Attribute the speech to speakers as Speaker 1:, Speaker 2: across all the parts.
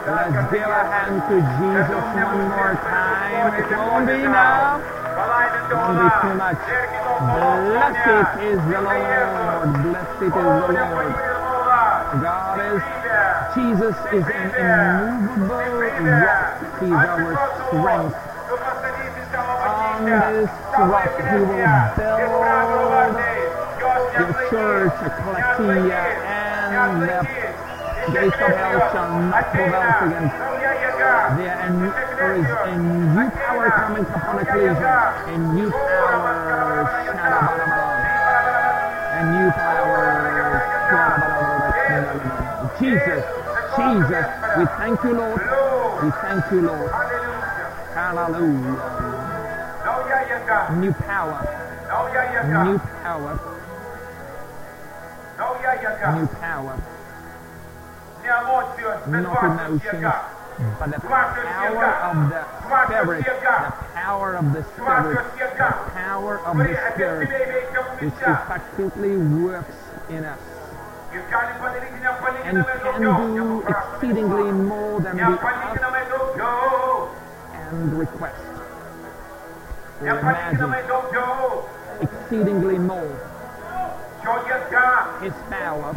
Speaker 1: Let's give a hand to Jesus one more time. It won't be enough. It won't be too much. Blessed is the Lord. Blessed is the Lord. God is, Jesus is an immovable rock. He's our strength. On this rock He will build your church, ecclesia, and the gates of hell shall not prevail against. There is a new power coming upon ecclesia, a new power, a new power, Jesus, Jesus, we thank you, Lord, we thank you, Lord, hallelujah, new power, new power, new power, not emotions, but the power of the Spirit, the power of the Spirit, the power of the Spirit, which effectively works in us and can do exceedingly more than we ask and request or imagine, exceedingly more. His power,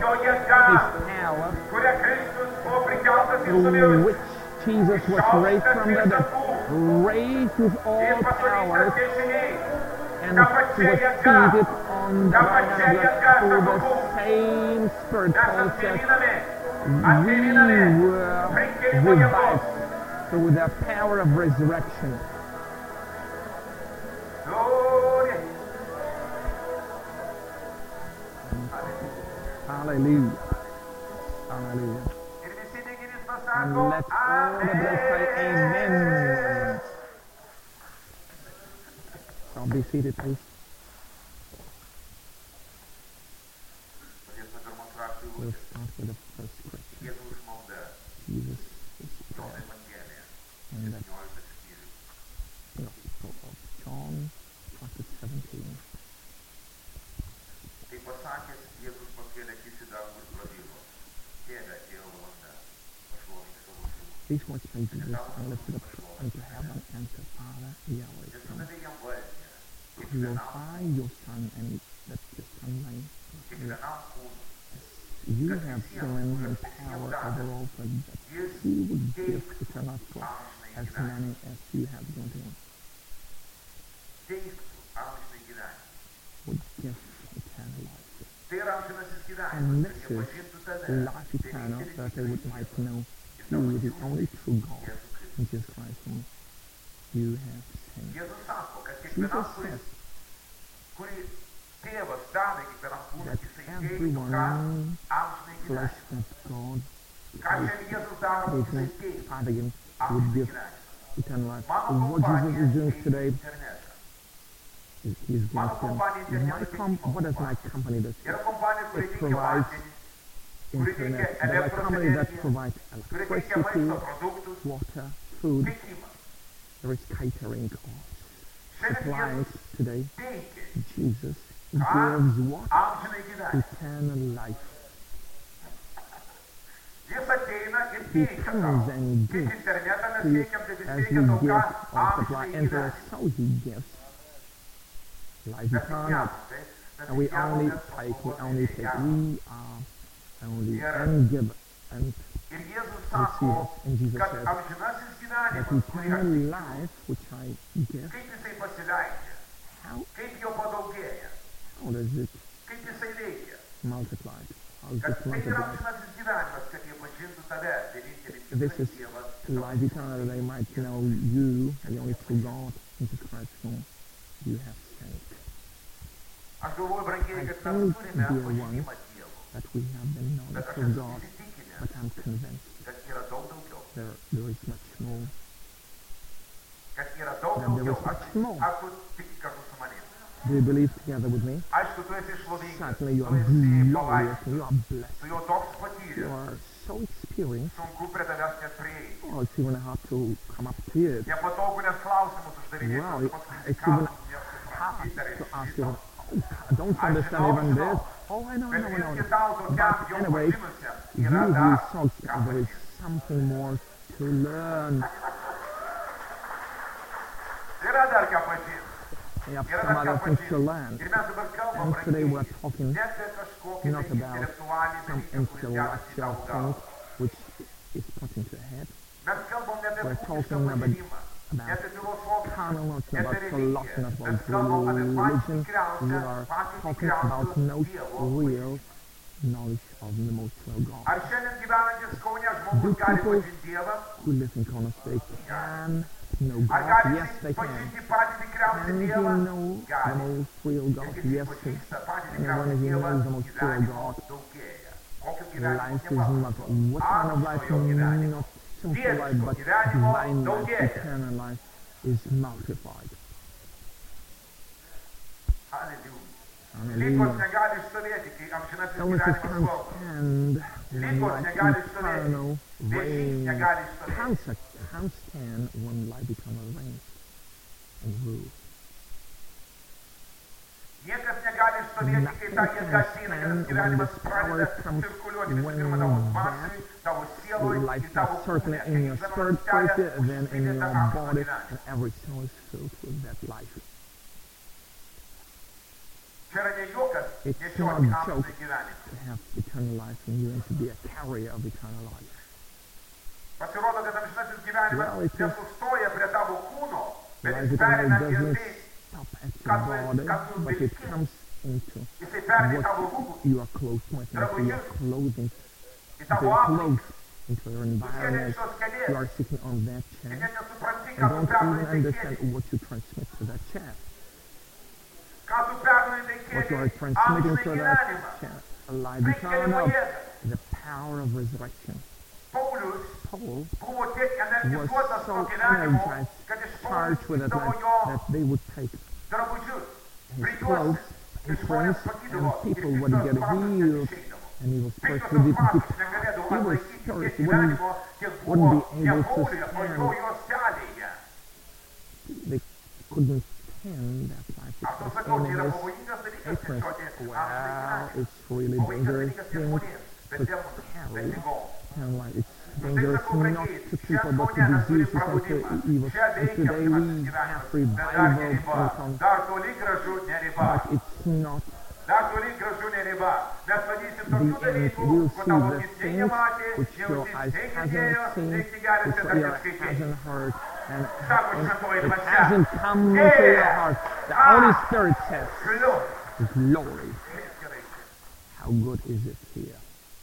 Speaker 1: through which Jesus was raised from the dead, raised with all powers, and was seated on the right hand of God through the same Spirit. Paul says, we were revived through the power of resurrection. Hallelujah. Hallelujah. And let all the blessed say amen. So be seated, please. We'll start with the first scripture. Jesus is God. And that's the Gospel of John, chapter 17. These words by Jesus are lifted up unto heaven and to Father Yahweh. Glorify your Son and let your Son reign. You have given him power over all, but that he would give eternal life as many as you have given to him. Would give eternal life. And this is life eternal, that they might know you is the only true God, Jesus Christ, whom you have sent. Jesus says that everyone flesh that God gave Father again would give eternal life. What Jesus is doing today is He's giving what does my company do? It provides internet. There are companies that provide electricity, water, food. There is catering or supplies today. Jesus gives what? Eternal life. He comes and gives to you as we give or supply into us, so He gives life eternal. And we only take, we are only and give and receive it. And Jesus says that eternal life which I give, how does it multiply? How is it multiplied? This is life eternal, that they might know you, the only true God, Jesus Christ, whom you have sent. I think, dear ones, that we have the knowledge of God, but I'm convinced there is much more. That there is much more. Do you believe together with me? Certainly you are glorious, you are blessed. You are so experienced. Oh, it's even hard to come up to it. Well, it's even hard to ask you, I don't understand even this. Oh, I know. But anyway, you so there is something more to learn.
Speaker 2: Yra dar ką pažinti.
Speaker 1: We have some other things to learn.
Speaker 2: Ir mes dabar kalbam
Speaker 1: And today we're
Speaker 2: brangiai,
Speaker 1: talking
Speaker 2: ne apie kažkokį
Speaker 1: not about
Speaker 2: intelektualinį
Speaker 1: some
Speaker 2: dalyką, kuris dedasi į
Speaker 1: intellectual
Speaker 2: tavo
Speaker 1: thing
Speaker 2: galvą.
Speaker 1: which is put into the head.
Speaker 2: Mes kalbam ne apie
Speaker 1: We're
Speaker 2: kūnišką
Speaker 1: talking
Speaker 2: patyrimą, ne
Speaker 1: about
Speaker 2: apie filosofiją,
Speaker 1: carnal, not
Speaker 2: ne
Speaker 1: about
Speaker 2: apie
Speaker 1: philosophy,
Speaker 2: religiją.
Speaker 1: not
Speaker 2: Mes
Speaker 1: about
Speaker 2: kalbam apie patį
Speaker 1: religion. We
Speaker 2: tikriausią,
Speaker 1: are
Speaker 2: patį
Speaker 1: talking about
Speaker 2: tikriausią
Speaker 1: no
Speaker 2: Dievo
Speaker 1: real
Speaker 2: kūrinį.
Speaker 1: knowledge of the most real God.
Speaker 2: Ar šiandien gyvenantis Kaune
Speaker 1: Do
Speaker 2: žmogus gali
Speaker 1: people
Speaker 2: pažinti Dievą?
Speaker 1: who live in Kaunas, they can know
Speaker 2: Ar
Speaker 1: God?
Speaker 2: gali
Speaker 1: Yes, they can.
Speaker 2: pažinti patį tikriausią
Speaker 1: Can he
Speaker 2: Dievą?
Speaker 1: know the
Speaker 2: Gali.
Speaker 1: most real God?
Speaker 2: Ir kai
Speaker 1: Yes, he
Speaker 2: pažįsta patį
Speaker 1: And
Speaker 2: tikriausią
Speaker 1: when he
Speaker 2: Dievą,
Speaker 1: knows the most real
Speaker 2: gyvenimo
Speaker 1: God,
Speaker 2: daugėja. Kokio gyvenimo
Speaker 1: life is
Speaker 2: nevaldo.
Speaker 1: not what kind of life?
Speaker 2: Amžinojo gyvenimo.
Speaker 1: Not simple life, but divine life, eternal life is multiplied.
Speaker 2: Hallelujah.
Speaker 1: Hallelujah.
Speaker 2: Ligos negali išstovėti, kai amžinasis
Speaker 1: Illnesses
Speaker 2: gyvenimas
Speaker 1: can't
Speaker 2: valdo.
Speaker 1: stand when
Speaker 2: Ligos
Speaker 1: life
Speaker 2: negali
Speaker 1: eternal
Speaker 2: išstovėti. Vėžys
Speaker 1: reigns.
Speaker 2: negali išstovėti.
Speaker 1: Cancer can't stand when life becomes reign and rule.
Speaker 2: Niekas negali išstovėti, kai ta jėga ateina, kai tas gyvenimas pradeda cirkuliuoti visų pirma tavo dvasiui, tavo sielui
Speaker 1: Life
Speaker 2: ir tavo
Speaker 1: starts circling
Speaker 2: kūne.
Speaker 1: in your spirit
Speaker 2: Kiekviena
Speaker 1: first,
Speaker 2: ląstelė
Speaker 1: then in
Speaker 2: užpildė
Speaker 1: your
Speaker 2: tą amžiną
Speaker 1: body,
Speaker 2: gyvenimą.
Speaker 1: and every cell is filled with that life.
Speaker 2: Čia yra ne juokas
Speaker 1: It's
Speaker 2: nešioti
Speaker 1: not a
Speaker 2: amžiną
Speaker 1: joke
Speaker 2: gyvenimą.
Speaker 1: to have eternal life in you and to be a carrier of eternal life.
Speaker 2: Pasirodo, kad amžinasis gyvenimas
Speaker 1: Well, it is-
Speaker 2: nesustoja prie tavo kūno, bet
Speaker 1: Life
Speaker 2: jis
Speaker 1: eternal
Speaker 2: pereina ir
Speaker 1: doesn't
Speaker 2: tai,
Speaker 1: stop at
Speaker 2: Ką tu-
Speaker 1: your body,
Speaker 2: ką tu
Speaker 1: but it
Speaker 2: vilki.
Speaker 1: comes into
Speaker 2: jisai pereina į tavo
Speaker 1: what
Speaker 2: rūbus,
Speaker 1: you are clothed with, into your clothing,
Speaker 2: į
Speaker 1: into
Speaker 2: tavo
Speaker 1: your
Speaker 2: aplinką.
Speaker 1: clothes, into your
Speaker 2: Tu sėdi
Speaker 1: environment.
Speaker 2: ant šios
Speaker 1: You
Speaker 2: kėdės
Speaker 1: are sitting on that
Speaker 2: ir
Speaker 1: chair
Speaker 2: net nesupranti,
Speaker 1: and
Speaker 2: ką tu
Speaker 1: don't
Speaker 2: perdavai
Speaker 1: even
Speaker 2: tai
Speaker 1: understand
Speaker 2: kėdei.
Speaker 1: what you transmit to that chair.
Speaker 2: Ką tu perdavai tai
Speaker 1: What you are
Speaker 2: kėdei?
Speaker 1: transmitting
Speaker 2: Amžinai
Speaker 1: to
Speaker 2: gyvenimą.
Speaker 1: that chair. A life
Speaker 2: Prikėlimo
Speaker 1: eternal,
Speaker 2: jėgą.
Speaker 1: the power of resurrection.
Speaker 2: Paulius
Speaker 1: Paul
Speaker 2: buvo tiek
Speaker 1: was
Speaker 2: energizuotas
Speaker 1: so
Speaker 2: to gyvenimo,
Speaker 1: energized,
Speaker 2: kad iš
Speaker 1: charged with it,
Speaker 2: Paulius jo
Speaker 1: that they would take
Speaker 2: drabužius,
Speaker 1: his
Speaker 2: prijuosti
Speaker 1: clothes,
Speaker 2: ir
Speaker 1: his
Speaker 2: žmonės
Speaker 1: rings,
Speaker 2: sakydavo,
Speaker 1: and people
Speaker 2: ir
Speaker 1: would
Speaker 2: piktos
Speaker 1: get
Speaker 2: dvasios
Speaker 1: healed.
Speaker 2: neišeidavo.
Speaker 1: And he was cursed
Speaker 2: Piktos
Speaker 1: with it
Speaker 2: dvasios
Speaker 1: because
Speaker 2: negalėdavo
Speaker 1: he was
Speaker 2: atlaikyti
Speaker 1: cursed,
Speaker 2: tiek
Speaker 1: wouldn't,
Speaker 2: gyvenimo, kiek
Speaker 1: wouldn't
Speaker 2: buvo
Speaker 1: be
Speaker 2: ne
Speaker 1: able to
Speaker 2: Pauliuje, o
Speaker 1: stand.
Speaker 2: jo selėje.
Speaker 1: they couldn't stand that life
Speaker 2: Aš tau
Speaker 1: because
Speaker 2: sakau, tai
Speaker 1: in
Speaker 2: yra
Speaker 1: his
Speaker 2: pavojingas dalykas
Speaker 1: apron.
Speaker 2: nešioti amžinai
Speaker 1: Well,
Speaker 2: gyvenimą.
Speaker 1: it's really
Speaker 2: Pavojingas
Speaker 1: dangerous
Speaker 2: dalykas ne
Speaker 1: thing
Speaker 2: žmonėms, bet
Speaker 1: to
Speaker 2: demonams, bet
Speaker 1: carry.
Speaker 2: ligoms.
Speaker 1: And like it's
Speaker 2: Tai
Speaker 1: dangerous
Speaker 2: sakau,
Speaker 1: not
Speaker 2: brangiai,
Speaker 1: to
Speaker 2: čia
Speaker 1: people but to
Speaker 2: Kaune mes turim
Speaker 1: diseases and to
Speaker 2: prabudimą.
Speaker 1: evil.
Speaker 2: Čia
Speaker 1: And
Speaker 2: veikia
Speaker 1: today we
Speaker 2: amžinasis
Speaker 1: have
Speaker 2: gyvenimas, bet dar ne
Speaker 1: revival
Speaker 2: riba.
Speaker 1: in Kaunas,
Speaker 2: Dar toli gražu ne riba.
Speaker 1: but it's not
Speaker 2: Dar toli gražu ne riba. Mes matysim
Speaker 1: the
Speaker 2: tokių
Speaker 1: end.
Speaker 2: dalykų,
Speaker 1: We'll
Speaker 2: kur
Speaker 1: see
Speaker 2: tavo
Speaker 1: the
Speaker 2: akis nei
Speaker 1: things
Speaker 2: nematė,
Speaker 1: which
Speaker 2: nei
Speaker 1: your
Speaker 2: ausis
Speaker 1: eyes
Speaker 2: nei
Speaker 1: hasn't
Speaker 2: girdėjo,
Speaker 1: seen,
Speaker 2: nei knygelėse
Speaker 1: which
Speaker 2: dar
Speaker 1: your
Speaker 2: neskaitei.
Speaker 1: hasn't heard, and
Speaker 2: Sako šventoji
Speaker 1: it
Speaker 2: dvasia.
Speaker 1: hasn't come into your heart. The Holy Spirit says,
Speaker 2: Galiu.
Speaker 1: glory,
Speaker 2: Kaip gerai.
Speaker 1: how good is it here.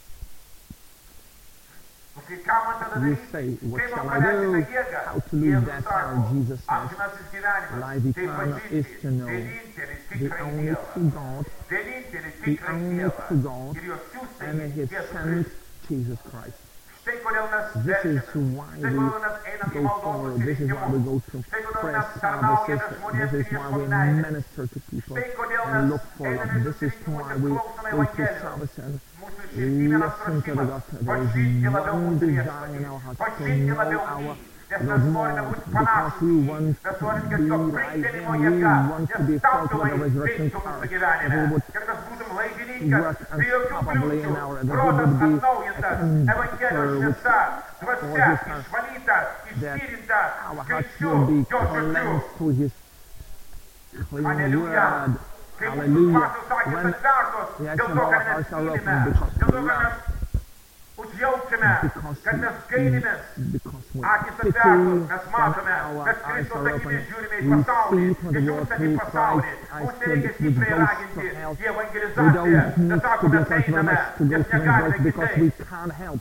Speaker 2: O kai ką man tada
Speaker 1: You
Speaker 2: daryti?
Speaker 1: say, what
Speaker 2: Kaip
Speaker 1: shall
Speaker 2: man
Speaker 1: I
Speaker 2: paleisti
Speaker 1: do?
Speaker 2: tą jėgą?
Speaker 1: How to lose
Speaker 2: Jėzus
Speaker 1: that
Speaker 2: sako,
Speaker 1: power? Jesus says,
Speaker 2: amžinasis gyvenimas,
Speaker 1: life
Speaker 2: tai
Speaker 1: eternal
Speaker 2: pažinti
Speaker 1: is to know
Speaker 2: vienintelį
Speaker 1: the
Speaker 2: tikrąjį
Speaker 1: only
Speaker 2: Dievą.
Speaker 1: true God,
Speaker 2: Vienintelį
Speaker 1: the
Speaker 2: tikrąjį
Speaker 1: only
Speaker 2: Dievą.
Speaker 1: true God,
Speaker 2: Ir jos siųstąjį
Speaker 1: and His
Speaker 2: Jėzų
Speaker 1: Son,
Speaker 2: Kristų.
Speaker 1: Jesus Christ.
Speaker 2: Štai kodėl mes
Speaker 1: This is
Speaker 2: verčiamės.
Speaker 1: why
Speaker 2: Štai
Speaker 1: we
Speaker 2: kodėl mes einam į
Speaker 1: go
Speaker 2: maldos
Speaker 1: forward. This is why we go to
Speaker 2: Štai kodėl
Speaker 1: prayer
Speaker 2: mes tarnaujame
Speaker 1: services.
Speaker 2: žmonėms
Speaker 1: This is
Speaker 2: ir
Speaker 1: why we
Speaker 2: ieškom meilės.
Speaker 1: minister to people
Speaker 2: Štai kodėl
Speaker 1: and
Speaker 2: mes
Speaker 1: look for
Speaker 2: einame
Speaker 1: love.
Speaker 2: į
Speaker 1: This is
Speaker 2: susitikimus
Speaker 1: why
Speaker 2: ir
Speaker 1: we
Speaker 2: klausome
Speaker 1: go to
Speaker 2: Evangelijos.
Speaker 1: service and
Speaker 2: Mūsų širdienos
Speaker 1: listen to the
Speaker 2: troškimas
Speaker 1: gospel. There is
Speaker 2: pažinti labiau
Speaker 1: one
Speaker 2: mūsų
Speaker 1: desire in
Speaker 2: viešpatį,
Speaker 1: our hearts to
Speaker 2: pažinti
Speaker 1: know
Speaker 2: labiau
Speaker 1: our
Speaker 2: jį, nes
Speaker 1: Lord
Speaker 2: mes norime
Speaker 1: more
Speaker 2: būti
Speaker 1: because
Speaker 2: panašūs
Speaker 1: we
Speaker 2: į jį,
Speaker 1: want
Speaker 2: mes
Speaker 1: to
Speaker 2: norime
Speaker 1: be
Speaker 2: tiesiog
Speaker 1: like
Speaker 2: prikėlimo
Speaker 1: Him. We
Speaker 2: jėga,
Speaker 1: want to
Speaker 2: nes
Speaker 1: be filled with
Speaker 2: tautumai
Speaker 1: the resurrection
Speaker 2: veiktų
Speaker 1: power.
Speaker 2: mūsų
Speaker 1: That
Speaker 2: gyvenime,
Speaker 1: we would
Speaker 2: kad mes būtum laidininkas,
Speaker 1: work
Speaker 2: be jokių
Speaker 1: unstably in
Speaker 2: kliūčių,
Speaker 1: our, that we
Speaker 2: protas
Speaker 1: would be
Speaker 2: atnaujintas,
Speaker 1: a conductor
Speaker 2: Evangelijos
Speaker 1: with
Speaker 2: šviesa, dvasia
Speaker 1: His Son,
Speaker 2: išvalyta,
Speaker 1: that
Speaker 2: ištyrinta,
Speaker 1: our hearts
Speaker 2: skaičiu,
Speaker 1: will be
Speaker 2: jo žodžiu.
Speaker 1: cleansed through His clean
Speaker 2: Hallelujah.
Speaker 1: word.
Speaker 2: Kai mūsų
Speaker 1: Hallelujah.
Speaker 2: dvasios akys
Speaker 1: When
Speaker 2: atvertos,
Speaker 1: yes,
Speaker 2: dėl to,
Speaker 1: our
Speaker 2: kad mes
Speaker 1: hearts are
Speaker 2: mylime,
Speaker 1: open because
Speaker 2: dėl
Speaker 1: we
Speaker 2: to, kad
Speaker 1: love,
Speaker 2: mes užjaučiame,
Speaker 1: because
Speaker 2: kad mes gailimės,
Speaker 1: we
Speaker 2: akys
Speaker 1: pity,
Speaker 2: atvertos, mes
Speaker 1: then
Speaker 2: matome,
Speaker 1: our
Speaker 2: mes
Speaker 1: eyes
Speaker 2: Kristaus
Speaker 1: are
Speaker 2: akimis
Speaker 1: open.
Speaker 2: žiūrime į
Speaker 1: We
Speaker 2: pasaulį,
Speaker 1: see through the world
Speaker 2: išdrūstame į
Speaker 1: through
Speaker 2: pasaulį,
Speaker 1: Christ. I
Speaker 2: mums
Speaker 1: said
Speaker 2: nereikia
Speaker 1: we
Speaker 2: stipriai
Speaker 1: boast
Speaker 2: raginti
Speaker 1: for help.
Speaker 2: į
Speaker 1: We
Speaker 2: evangelizaciją,
Speaker 1: don't need
Speaker 2: bet
Speaker 1: to
Speaker 2: sako,
Speaker 1: be
Speaker 2: mes
Speaker 1: encouraged very
Speaker 2: einame,
Speaker 1: much to go
Speaker 2: nes
Speaker 1: to
Speaker 2: negalime
Speaker 1: evangelize because we
Speaker 2: kitaip.
Speaker 1: can't help.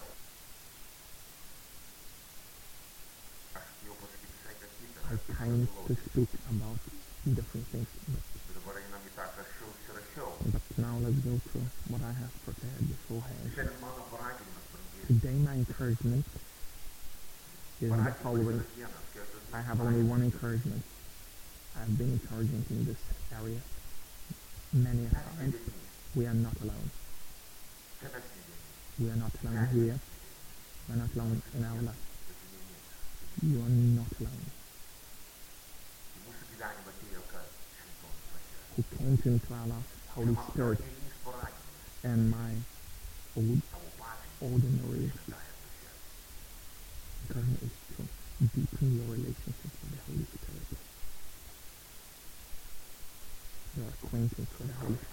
Speaker 1: I kind to speak about different things,
Speaker 2: Dabar einam į tą, ką aš jau užsirašiau.
Speaker 1: but now let's go to what I have prepared beforehand.
Speaker 2: Šiandien mano paraginimas, brangiai.
Speaker 1: Today my encouragement is the following. I have only one encouragement. I've been encouraging in this area many a times. We are not alone. We are not alone here. We are not alone in our life. You are not alone. Who came into our life, Holy Spirit, and my ordinary one is to deepen your relationship with the Holy Spirit. Your acquaintance with the Holy Spirit.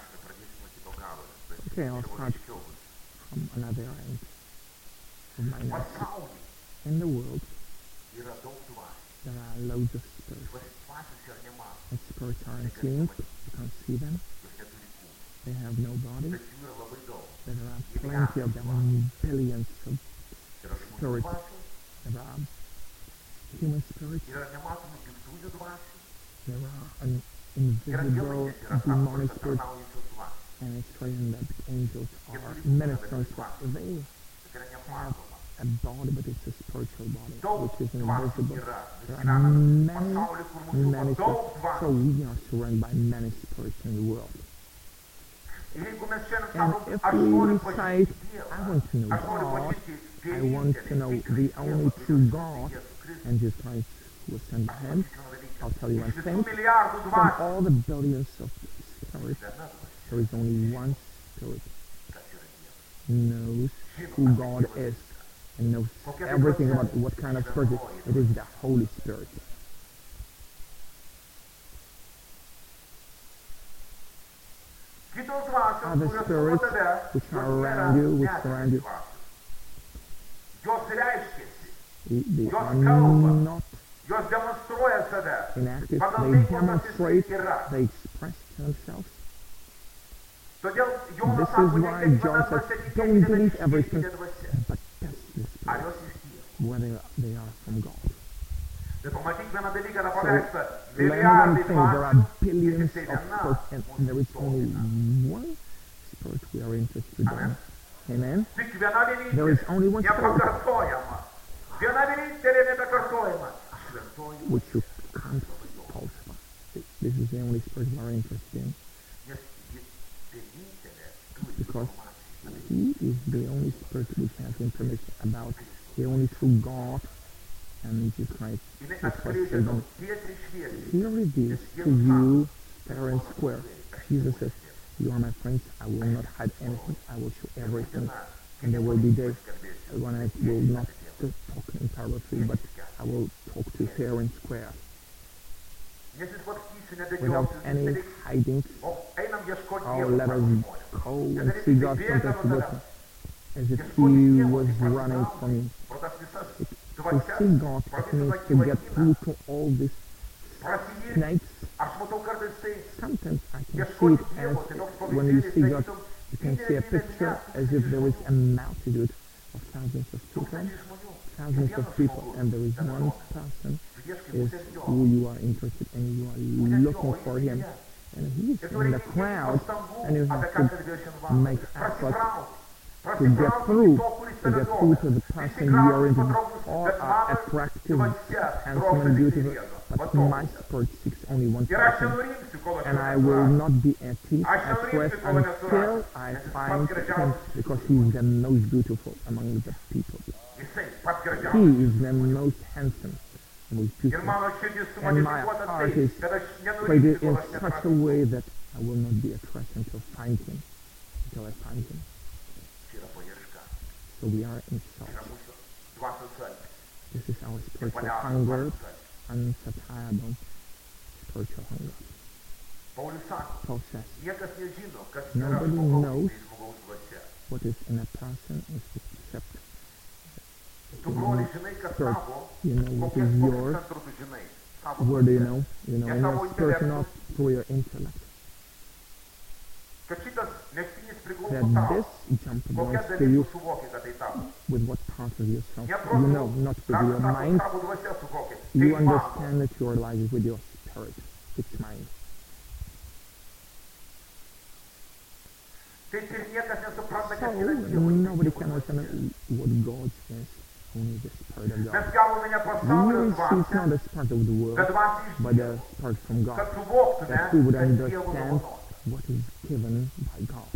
Speaker 1: Okay, I'll start from another end of my message. In the world, there are loads of spirits. And spirits are unseen, you can't see them. They have no body. There are plenty of them, billions of spirits. There are human spirits. There are an invisible demonic spirit. And it's saying that angels are ministers. They have a body, but it's a spiritual body, which is invisible. There are many spirits. So we are surrounded by many spirits in the world. And if we say, I want to know God, I want to know the only true God, and Jesus Christ was sent by him, I'll tell you one thing. From all the billions of spirits, there is only one spirit who knows who God is and knows everything about what kind of spirit it is. It is the Holy Spirit. Other spirits which are around you, which surround you, they are not inactive, they demonstrate, they express themselves. This is why John says, don't believe everything, but test the spirits, whether they are from God. So, learn one thing, there are billions of spirits, and there is only one spirit we are interested in. Amen? There is only one spirit, which you can't falsify. This is the only spirit we are interested in. Because he is the only spirit which has information about the only true God and Jesus Christ. He reveals to you fair and square. Jesus says, you are my friends, I will not hide anything, I will show everything. And there will be days when I will not talk in parable, but I will talk to fair and square. Without any hiding. Oh, let us go and see God sometimes as if he was running from you. To see God, it means to get through to all these snakes. Sometimes I can see it as, when you see God, you can see a picture as if there is a multitude of thousands of people, and there is one person is who you are interested in, you are looking for him, and he is in the crowd, and you have to make effort to get through to the person you are interested in, or are attractive, handsome and beautiful, but my spirit seeks only one person, and I will not be at peace, at rest, until I find him, because he is the most beautiful among the people. He is the most handsome and most beautiful. And my heart is created in such a way that I will not be at rest until I find him. So we are in search. This is our spiritual hunger, unsatiable spiritual hunger. Paul says, nobody knows what is in a person except spirit. You know what is yours. Where do you know? You know in your spirit, not through your intellect. That this jump belongs to you with what part of yourself? You know, not with your mind. You understand that you are alive with your spirit, its mind. So, nobody can understand what God says, only the Spirit of God. We receive not the Spirit of the world, but the Spirit from God, that we would understand what is given by God.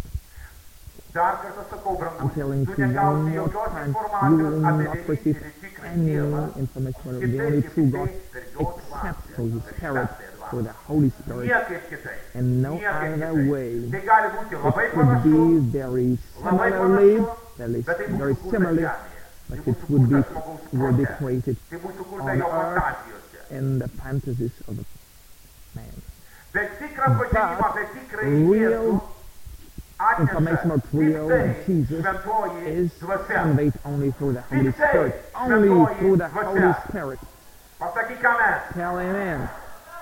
Speaker 1: I'm telling you one more time, you will not receive any information from the only true God, except through the Spirit, through the Holy Spirit, and no other way. It could be very similarly but
Speaker 2: Tai
Speaker 1: it
Speaker 2: mūsų
Speaker 1: would
Speaker 2: kurtas žmogaus
Speaker 1: be
Speaker 2: prote.
Speaker 1: created
Speaker 2: Tai mūsų kurta
Speaker 1: on
Speaker 2: jo
Speaker 1: earth
Speaker 2: fantazijose.
Speaker 1: in the fantasies of the man.
Speaker 2: Bet tikrą pažinimą, bet tikrąjį
Speaker 1: Real
Speaker 2: Jėzų atneša
Speaker 1: information about real
Speaker 2: tiktai
Speaker 1: Jesus
Speaker 2: šventoji
Speaker 1: is
Speaker 2: dvasia.
Speaker 1: conveyed only through the Holy
Speaker 2: Tiktai
Speaker 1: Spirit. Only
Speaker 2: šventoji
Speaker 1: through the Holy
Speaker 2: dvasia.
Speaker 1: Spirit.
Speaker 2: Pasakyk amen.
Speaker 1: Tell amen.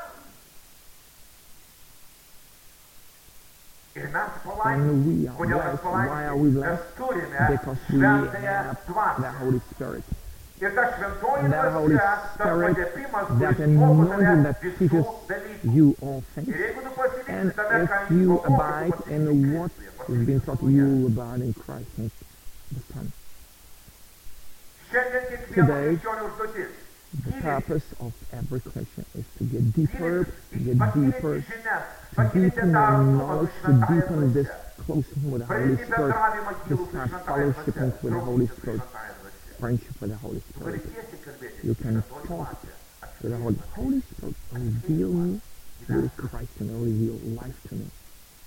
Speaker 2: Ir mes
Speaker 1: And
Speaker 2: palaiminti.
Speaker 1: we are
Speaker 2: Kodėl mes
Speaker 1: blessed. Why are we
Speaker 2: palaiminti? Mes
Speaker 1: blessed?
Speaker 2: turime
Speaker 1: Because we
Speaker 2: šventąją
Speaker 1: have the
Speaker 2: dvasią.
Speaker 1: Holy Spirit.
Speaker 2: Ir ta šventoji
Speaker 1: And that Holy
Speaker 2: dvasia, tas
Speaker 1: Spirit,
Speaker 2: padėpimas,
Speaker 1: that
Speaker 2: kuris moko
Speaker 1: anointing
Speaker 2: tave
Speaker 1: that
Speaker 2: visų
Speaker 1: teaches
Speaker 2: dalykų.
Speaker 1: you all things.
Speaker 2: Ir jeigu tu pasiliksi
Speaker 1: And
Speaker 2: tame, ką
Speaker 1: if you
Speaker 2: Dievo mokymu
Speaker 1: abide
Speaker 2: pasiliksi
Speaker 1: in what
Speaker 2: Kristuje,
Speaker 1: has been taught
Speaker 2: pasiliksi
Speaker 1: you abide in Christ, in the Son.
Speaker 2: Šiandien kiekvieno
Speaker 1: Today,
Speaker 2: krikščionio užduotis.
Speaker 1: The purpose of every Christian is to get deeper, to get deeper, to deepen your knowledge, to deepen this closeness with the Holy Spirit, to start fellowshipping with the Holy Spirit, friendship with the Holy Spirit. You can talk with the Holy Spirit, reveal me with Christ and reveal life to me.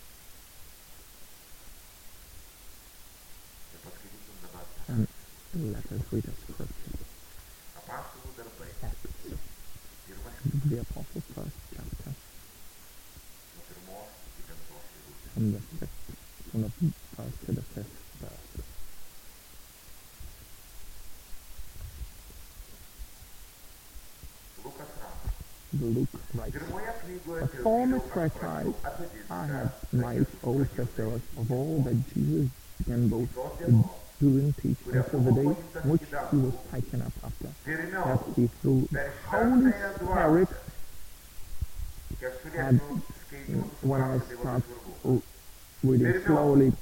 Speaker 1: And let us read the scripture. Acts, the Apostles' first chapter, from the first to the fifth verse. Luke writes, "A former treatise I have made, O Thesaurus, of all that Jesus began both to do and teach until the day which he was taken up after, that he through the Holy Spirit had, when I start reading slowly,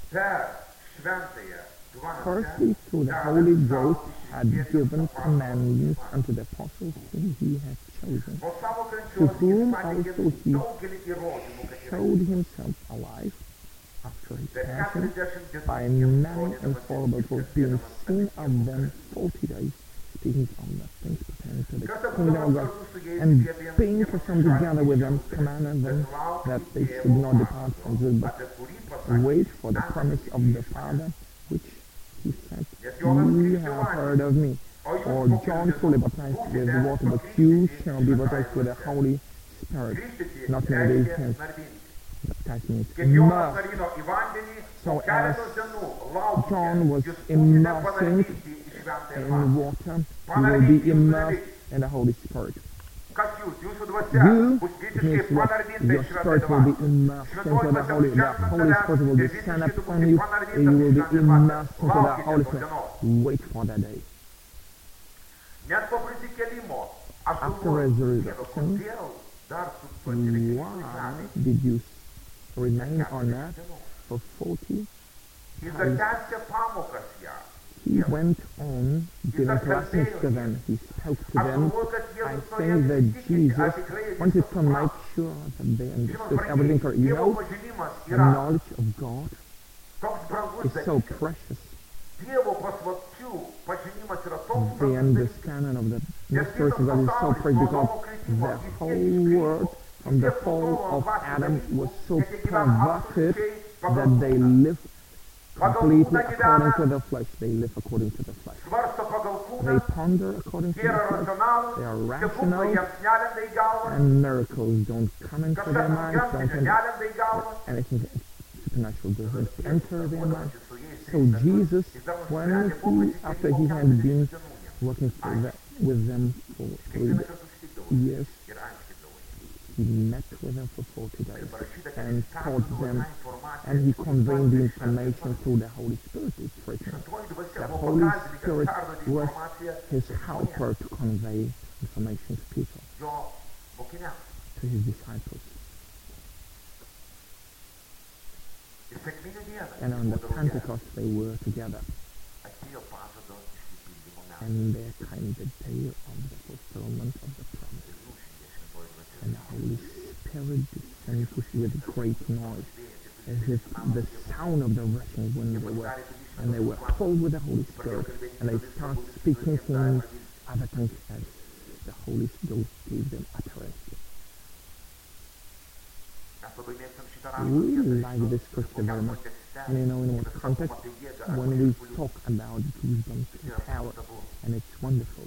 Speaker 1: firstly through the Holy Ghost had given commandments unto the apostles whom he had chosen, to whom also he showed himself alive after his passion by many infallible proofs, being seen of them 40 days, speaking of the things pertaining to the kingdom of God, and being present together with them, commanded them that they should not depart from this, but wait for the promise of the Father, which he said, "Ye have heard of me. For John truly baptized with water, but you shall be baptized with the Holy Spirit not many days hence." Baptized means immersed. So as John was immersing in water, he will be immersed in the Holy Spirit. You, it means what? Your spirit will be immersed into the Holy Spirit will descend upon you, and you will be immersed into the Holy Spirit. Wait for that day. After resurrection, why did you remain on earth for 40 days? He went on giving lessons to them. He spoke to them. I think that Jesus wanted to make sure that they understood everything correctly. You know, the knowledge of God is so precious. The understanding of the mysteries of God is so precious because the whole world from the fall of Adam was so perverted that they lived completely according to the flesh. They live according to the flesh. They ponder according to the flesh. They are rational, and miracles don't come into their minds. Anything supernatural doesn't enter their minds. So Jesus, when after he had been working with them for 3 years, he met with them for 40 days and taught them, and he conveyed the information through the Holy Spirit. The Holy Spirit was his helper to convey information to people, to his disciples. And on the Pentecost they were together. And there came the day of the fulfillment of the promise. And the Holy Spirit descended with great noise, as if the sound of the rushing wind they were filled with the Holy Spirit, and they started speaking things, other things as the Holy Spirit gave them utterance. We like this scripture very much And you know, in what context? When we talk about goosebumps and power, and it's wonderful.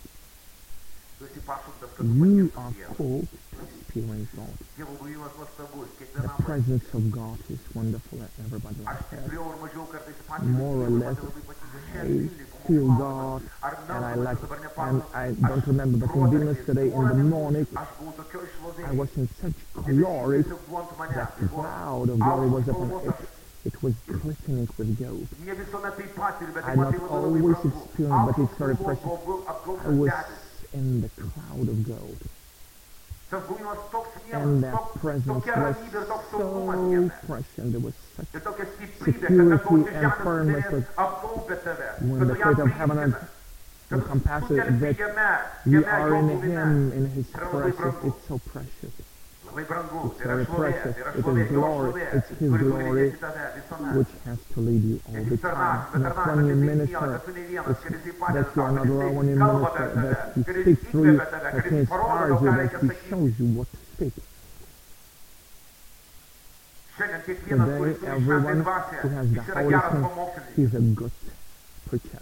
Speaker 1: You are called to experience God. The presence of God is wonderful and everybody likes that. More or less, I feel God, and I don't remember, but in Vilnius today in the morning, I was in such glory that the cloud of glory was upon it. It was glistening with gold. I not always experienced, but it's very precious. I was in the cloud of gold. And that presence was so fresh, and there was such security and firmness that when the fate of heaven and encompasses it, that you are in Him, in His presence. It's so precious. It's very precious. It is glory. It's His glory which has to lead you all the time. Not when you minister, that you are not alone when you minister, that He speaks through you, that He inspires you, that He shows you what to speak. Today, everyone who has the Holy Spirit, he's a good preacher.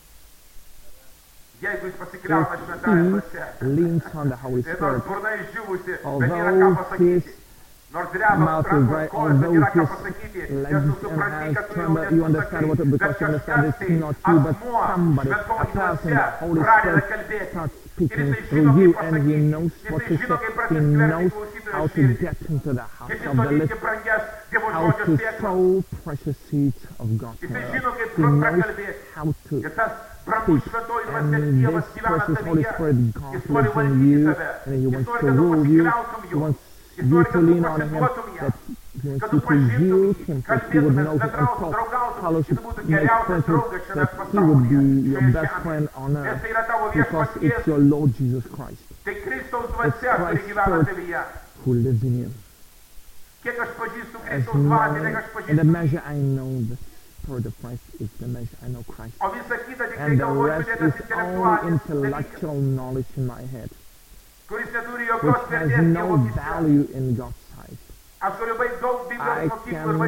Speaker 1: If he leans on the Holy Spirit, although his mouth is dry, although his legs and hands tremble, you understand what, because you understand it's not you, but somebody, a person, the Holy Spirit starts speaking through you, and He knows what to say. He knows how to get into the heart of the listener, how to sow precious seeds of God's word. He knows how to speak, and this precious Holy Spirit, God lives in you, and He wants to rule you. He wants you to lean on Him, that He wants you to yield Him, that He would know Him and talk, fellowship, make friendship, that He would be your best friend on earth, because it's your Lord Jesus Christ. It's Christ's Spirit who lives in you. As in the measure I know the Spirit of Christ is the measure I know Christ. And the rest is only intellectual knowledge in my head, which has no value in God's sight. I can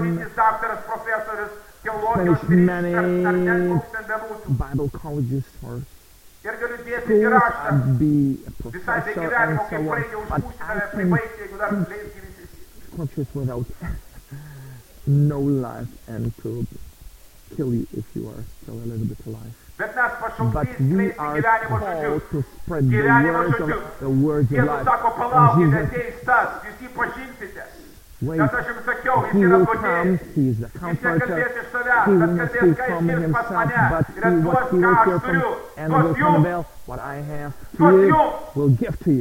Speaker 1: finish many Bible colleges or schools, I'd be a professor and so on, but I can teach scriptures without no life, and to kill you if you are still a little bit alive. But we are called to spread the words of life. And Jesus, wait, He will come, He is the Comforter, He will not speak from Himself, but what He will hear from, and will unveil what I have to you, will give to you.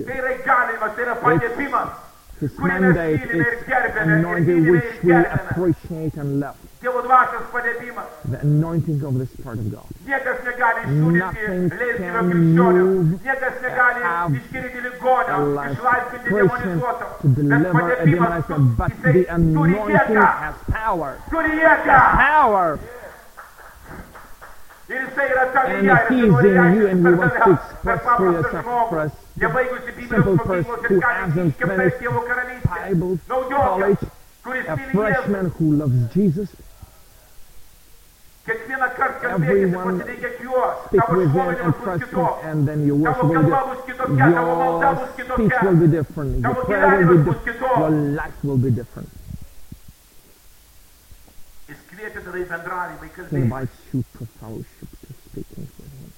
Speaker 1: His mandate is anointing, which we appreciate and love. The anointing of the Spirit of God. Nothing can move a life Christian to deliver a demonized man, but the anointing has power. Has power. And He is in you, and we want to express for us, simple person who hasn't finished Bible college, a freshman who loves Jesus. Everyone speak with Him and trust Him, and then your worship will be different. Your speech will be different. Your prayer will be different. Your life will be different. He invites you to fellowship, to speaking with Him.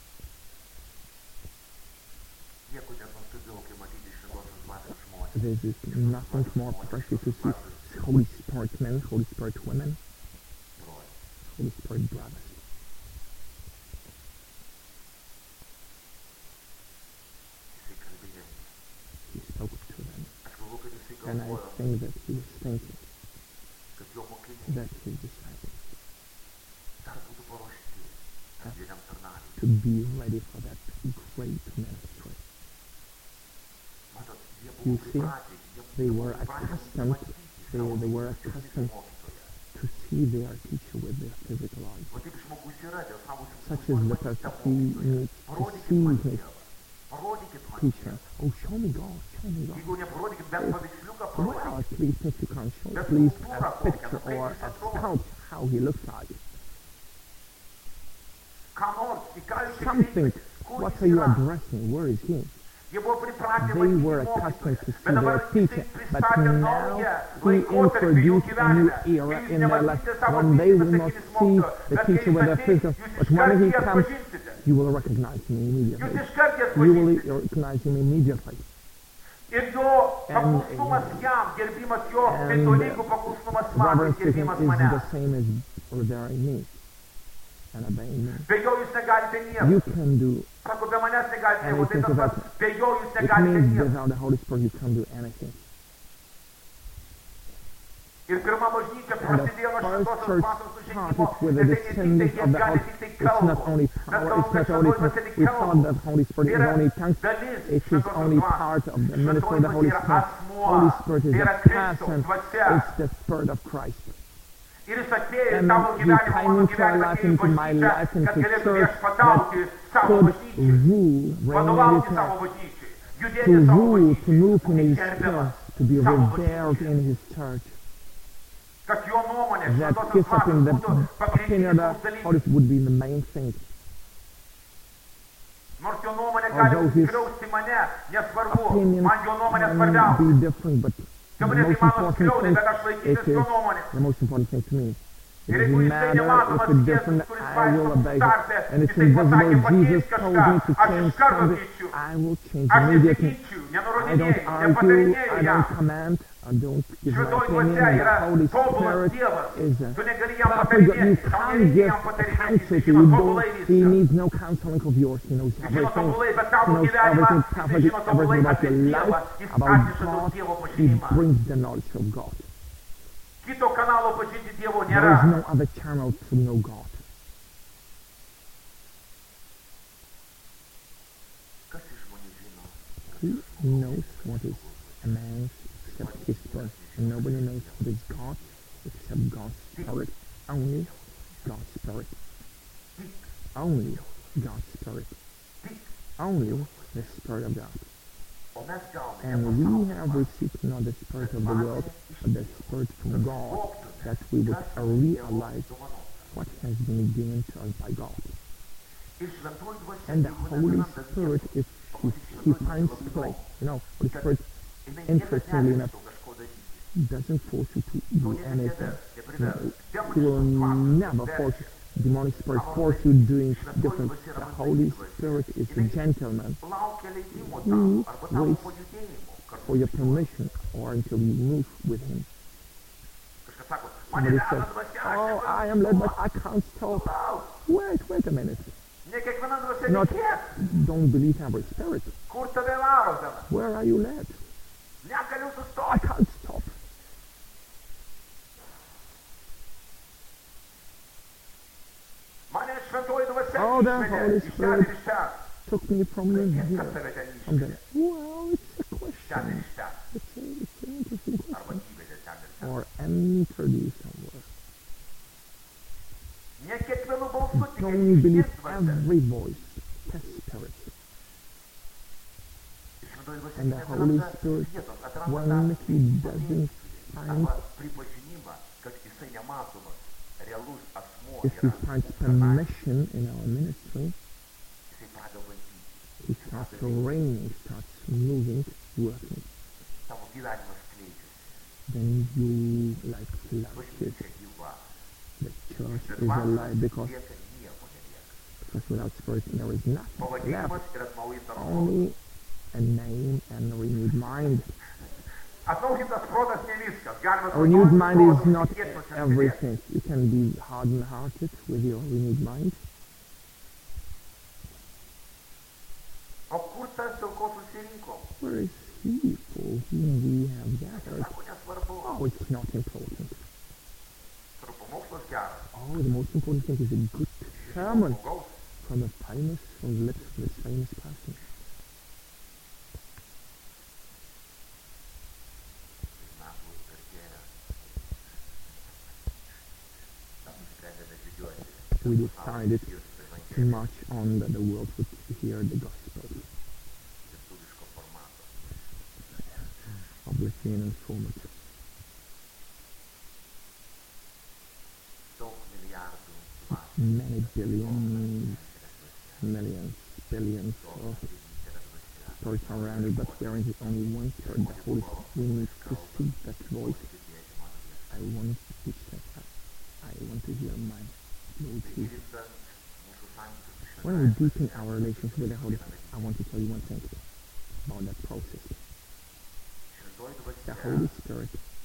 Speaker 1: There is nothing more precious to see Holy Spirit men, Holy Spirit women, Holy Spirit brothers. He spoke to them, and I think that He was thinking that His disciples have to be ready for that great ministry. You see, they were accustomed to see their teacher with their physical eyes. Such as the person who needs to see his teacher. Oh, show me God, show me God. Well, please, if you can't show, please a picture or a sculpture. how he looks like.
Speaker 2: ką nors, į ką jūs
Speaker 1: Something.
Speaker 2: kreipiatės, kur
Speaker 1: What
Speaker 2: jis
Speaker 1: are you
Speaker 2: yra.
Speaker 1: addressing? Where is he?
Speaker 2: Jie buvo pripratę
Speaker 1: They
Speaker 2: matyti
Speaker 1: were
Speaker 2: mokytoją,
Speaker 1: accustomed to see
Speaker 2: bet dabar
Speaker 1: their teacher,
Speaker 2: jisai
Speaker 1: but
Speaker 2: pristatė
Speaker 1: now
Speaker 2: naują
Speaker 1: he
Speaker 2: laikotarpį jų
Speaker 1: introduced a new
Speaker 2: gyvenime.
Speaker 1: era
Speaker 2: Jūs
Speaker 1: in their life
Speaker 2: nematysite savo
Speaker 1: when they will
Speaker 2: fizinį
Speaker 1: not
Speaker 2: sakytis
Speaker 1: see
Speaker 2: mokytoją,
Speaker 1: the
Speaker 2: bet kai
Speaker 1: teacher
Speaker 2: jis
Speaker 1: with their
Speaker 2: ateis,
Speaker 1: physical,
Speaker 2: jūs
Speaker 1: but when
Speaker 2: iškart
Speaker 1: he
Speaker 2: jį
Speaker 1: comes,
Speaker 2: atpažinsite.
Speaker 1: you will recognize him
Speaker 2: Jūs
Speaker 1: immediately.
Speaker 2: iškart jį
Speaker 1: You will
Speaker 2: atpažinsite.
Speaker 1: recognize him immediately.
Speaker 2: Ir jo paklusnumas jam, gerbimas jo, tai tolygų paklusnumas man,
Speaker 1: Reverence to him
Speaker 2: gerbimas
Speaker 1: is
Speaker 2: manęs.
Speaker 1: the same as revering me and obeying me.
Speaker 2: Be jo jūs negalite nieko.
Speaker 1: You can do
Speaker 2: Sako, be manęs negalite nieko. Tai
Speaker 1: anything
Speaker 2: tas pats,
Speaker 1: without
Speaker 2: be jo jūs
Speaker 1: it
Speaker 2: negalite
Speaker 1: means
Speaker 2: nieko.
Speaker 1: without the Holy Spirit you can't do anything.
Speaker 2: Ir pirma bažnyčia
Speaker 1: And the
Speaker 2: prasidėjo nuo
Speaker 1: first
Speaker 2: šventosios
Speaker 1: church
Speaker 2: dvasios užėjimo.
Speaker 1: started with
Speaker 2: Ir
Speaker 1: the
Speaker 2: tai ne tik
Speaker 1: descending
Speaker 2: tai,
Speaker 1: of the
Speaker 2: jie gali
Speaker 1: Holy.
Speaker 2: tik tai
Speaker 1: It's not only
Speaker 2: kalbos.
Speaker 1: power, it's not only tongues. We thought that Holy Spirit is only tongues. It is only part of the ministry of the Holy Spirit. Holy Spirit is a person. It's the Spirit of Christ.
Speaker 2: Ir jis atėjo į
Speaker 1: And
Speaker 2: tavo
Speaker 1: he
Speaker 2: gyvenimą,
Speaker 1: came
Speaker 2: mano
Speaker 1: into our
Speaker 2: gyvenimą,
Speaker 1: life,
Speaker 2: į
Speaker 1: into my
Speaker 2: bažnyčią,
Speaker 1: life,
Speaker 2: kad
Speaker 1: into
Speaker 2: galėtų
Speaker 1: church
Speaker 2: viešpatauti
Speaker 1: that
Speaker 2: savo
Speaker 1: could
Speaker 2: bažnyčiai,
Speaker 1: rule, reign in
Speaker 2: vadovauti
Speaker 1: his
Speaker 2: savo
Speaker 1: life,
Speaker 2: bažnyčiai,
Speaker 1: to
Speaker 2: judėti savo
Speaker 1: rule, to move in
Speaker 2: bažnyčiai,
Speaker 1: his
Speaker 2: gerbiamas,
Speaker 1: spirit, to be revered in his church.
Speaker 2: kad jo nuomonė,
Speaker 1: That
Speaker 2: šventosios
Speaker 1: his opinion,
Speaker 2: dvasios būtų
Speaker 1: that opinion
Speaker 2: pagrindinis
Speaker 1: of the
Speaker 2: dalykas.
Speaker 1: Holy Spirit would be the main thing.
Speaker 2: Nors jo nuomonė gali
Speaker 1: Although his
Speaker 2: skriausti mane, nesvarbu,
Speaker 1: Opinions
Speaker 2: man jo nuomonė
Speaker 1: can
Speaker 2: svarbiausia.
Speaker 1: be different, but the
Speaker 2: Gabriel,
Speaker 1: most
Speaker 2: tai mano
Speaker 1: important
Speaker 2: skriaudė,
Speaker 1: thing,
Speaker 2: bet aš
Speaker 1: it
Speaker 2: laikysiu
Speaker 1: is
Speaker 2: jo nuomonę.
Speaker 1: the most important thing to me. It
Speaker 2: Ir jeigu
Speaker 1: doesn't
Speaker 2: jisai
Speaker 1: matter
Speaker 2: nematomas
Speaker 1: if it's
Speaker 2: Jėzus,
Speaker 1: different,
Speaker 2: kuris
Speaker 1: I will
Speaker 2: vaikšto
Speaker 1: obey him.
Speaker 2: tarpe,
Speaker 1: And it's
Speaker 2: jisai
Speaker 1: invisible,
Speaker 2: pasakė
Speaker 1: Jesus
Speaker 2: pakeis
Speaker 1: told
Speaker 2: kažką,
Speaker 1: me to
Speaker 2: aš
Speaker 1: change
Speaker 2: iš karto
Speaker 1: something,
Speaker 2: keičiu.
Speaker 1: I will change
Speaker 2: Aš
Speaker 1: immediately.
Speaker 2: nesikeičiu,
Speaker 1: I don't
Speaker 2: nenurodinėju,
Speaker 1: argue,
Speaker 2: nepatarinėju
Speaker 1: I
Speaker 2: jam.
Speaker 1: don't command, I don't give my
Speaker 2: Šventoji
Speaker 1: opinion.
Speaker 2: dvasia
Speaker 1: The
Speaker 2: yra
Speaker 1: Holy
Speaker 2: tobulas
Speaker 1: Spirit
Speaker 2: Dievas.
Speaker 1: is a
Speaker 2: Tu negali jam
Speaker 1: perfect God. You
Speaker 2: patarinėti, tau
Speaker 1: can't
Speaker 2: nereikia
Speaker 1: give
Speaker 2: jam patarinėti,
Speaker 1: counsel
Speaker 2: jis
Speaker 1: to
Speaker 2: žino
Speaker 1: you.
Speaker 2: tobulai
Speaker 1: He
Speaker 2: viską.
Speaker 1: needs no counseling of yours. He knows
Speaker 2: Jis žino
Speaker 1: everything.
Speaker 2: tobulai, bet
Speaker 1: He
Speaker 2: tavo
Speaker 1: knows
Speaker 2: gyvenimą,
Speaker 1: everything
Speaker 2: jis
Speaker 1: perfectly,
Speaker 2: žino tobulai
Speaker 1: everything about
Speaker 2: apie
Speaker 1: your
Speaker 2: Dievą,
Speaker 1: life,
Speaker 2: jis
Speaker 1: about
Speaker 2: atneša daug
Speaker 1: God.
Speaker 2: Dievo
Speaker 1: He
Speaker 2: pažinimą.
Speaker 1: brings the knowledge of God.
Speaker 2: Kito kanalo pažinti Dievo
Speaker 1: There
Speaker 2: nėra.
Speaker 1: is no other channel to know God.
Speaker 2: Kas iš žmonių žino?
Speaker 1: Who knows what is a man's except his spirit? And nobody knows what is God except God's Spirit. Only God's Spirit. Only God's Spirit. Only the Spirit of God.
Speaker 2: O mes gauname
Speaker 1: And we have received not the Spirit of the world, but the Spirit from God, that we would realize what has been given to us by God.
Speaker 2: ir šventoji dvasia,
Speaker 1: And the
Speaker 2: jeigu
Speaker 1: Holy
Speaker 2: neatranda
Speaker 1: Spirit,
Speaker 2: Dievo,
Speaker 1: if he finds place, Holy Spirit
Speaker 2: jinai
Speaker 1: interestingly
Speaker 2: niekada
Speaker 1: enough,
Speaker 2: neversta kažko daryti.
Speaker 1: doesn't force you to do anything. No,
Speaker 2: Dievas
Speaker 1: he will never force you. Demonic spirit force you doing different. The Holy Spirit is a gentleman.
Speaker 2: laukia leidimo
Speaker 1: He
Speaker 2: tam, arba tavo
Speaker 1: waits
Speaker 2: pajudėjimo. Kartu
Speaker 1: for your permission or until you move with him.
Speaker 2: kažkas sako, mane
Speaker 1: Somebody
Speaker 2: veda
Speaker 1: says,
Speaker 2: dvasia,
Speaker 1: oh, I am led, but I can't stop. Wait a minute.
Speaker 2: ne kiekviena dvasia
Speaker 1: Not,
Speaker 2: tikės.
Speaker 1: don't believe every spirit.
Speaker 2: Kur tave varo ten?
Speaker 1: Where are you led?
Speaker 2: Negaliu
Speaker 1: I
Speaker 2: sustoti.
Speaker 1: can't stop.
Speaker 2: Mane šventoji dvasia
Speaker 1: Oh, the
Speaker 2: išvedė
Speaker 1: Holy
Speaker 2: iš ten
Speaker 1: Spirit
Speaker 2: ir iš ten.
Speaker 1: took me from the
Speaker 2: Kas
Speaker 1: here.
Speaker 2: tave ten
Speaker 1: From
Speaker 2: išvedė?
Speaker 1: the, well, it's a
Speaker 2: Ten ir
Speaker 1: question.
Speaker 2: iš ten.
Speaker 1: It's an interesting
Speaker 2: Arba
Speaker 1: question.
Speaker 2: įvedė ten ir ten.
Speaker 1: Or entered you somewhere.
Speaker 2: Ne kiekvienu balsu tik
Speaker 1: Don't believe
Speaker 2: išgirs dvasia.
Speaker 1: every voice. The Spirit.
Speaker 2: Šventoji dvasia
Speaker 1: And the
Speaker 2: neatranda
Speaker 1: Holy Spirit,
Speaker 2: vietos, atranda
Speaker 1: when
Speaker 2: tą
Speaker 1: he doesn't find,
Speaker 2: arba pripažinimą, kad jisai nematomas, realus asmuo
Speaker 1: if he
Speaker 2: yra.
Speaker 1: finds permission in our ministry,
Speaker 2: Jisai pradeda valdyti.
Speaker 1: he starts reigning, starts moving, working.
Speaker 2: Tavo gyvenimas skleidžiasi.
Speaker 1: Then you like flashes.
Speaker 2: Bažnyčia gyva.
Speaker 1: The church
Speaker 2: Bet
Speaker 1: is alive
Speaker 2: dvasios
Speaker 1: because
Speaker 2: lieka nieko nelieka.
Speaker 1: without Spirit there is nothing
Speaker 2: Pavadinimas
Speaker 1: left.
Speaker 2: ir atnaujintas protas.
Speaker 1: Only a name and a renewed mind.
Speaker 2: Atnaujintas protas ne viskas. Galima
Speaker 1: A renewed mind is
Speaker 2: protas,
Speaker 1: not
Speaker 2: tikėtis ir
Speaker 1: everything. You can be hardened-hearted with your renewed mind.
Speaker 2: O kur tas, dėl ko susirinkom?
Speaker 1: Where is he for whom we have gathered?
Speaker 2: Sako, nesvarbu.
Speaker 1: Oh, it's not important.
Speaker 2: Turiu pamokslas geras.
Speaker 1: Oh, the most important thing is a good sermon
Speaker 2: Žmogaus.
Speaker 1: from the lips of this famous person.
Speaker 2: Mes bus vertėja. Mes nusprendėme žygiuoti.
Speaker 1: We decided to march on that the world would hear the gospel
Speaker 2: Lietuviško formato.
Speaker 1: of Lithuanian format.
Speaker 2: So,
Speaker 1: many billions, millions, billions of stories around it, but hearing it only one third. The Holy Spirit, we need to see that voice. I want to step up. I want to hear my Lord Jesus. When we deepen our relationship with the Holy Spirit, I want to tell you one thing about that process. The Holy Spirit,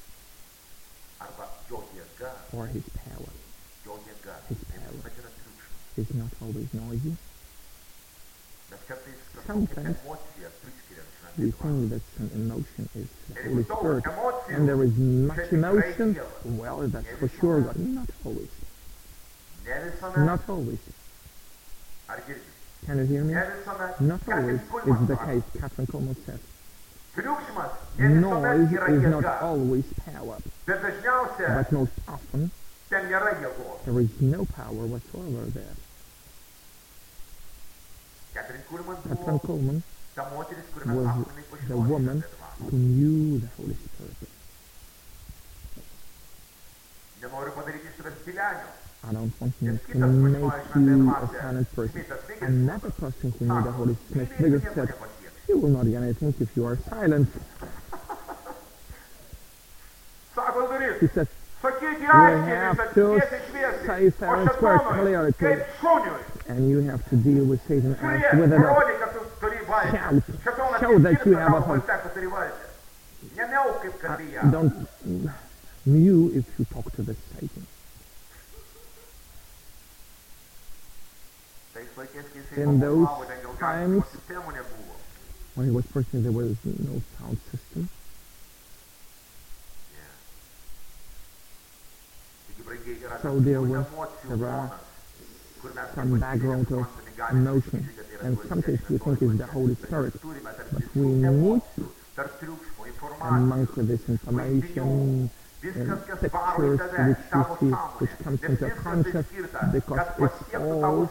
Speaker 1: or His power, is not always noisy. Sometimes we think that some emotion is the Holy Spirit, and there is much emotion. Well, that's for sure, but not always. Not always. Can you hear me? Not always is the case, Catherine Coleman said. Noise is not always power, but most often there is no power whatsoever there. Catherine Coleman was the woman who knew the Holy Spirit. I don't want him to make you a silent person. Another person who knew the Holy Spirit, Smith said, you will not get anything if you are silent. He said, you have to say fair and square clearly, and you have to deal with Satan as with a shout. Show that you have a heart. Don't mew if you talk to the Satan. In those times, when he was preaching, there was no sound system. So there are some background of emotion, and sometimes we think it's the Holy Spirit, but we need, amongst this information, and pictures which you see, which comes into concept, because it's all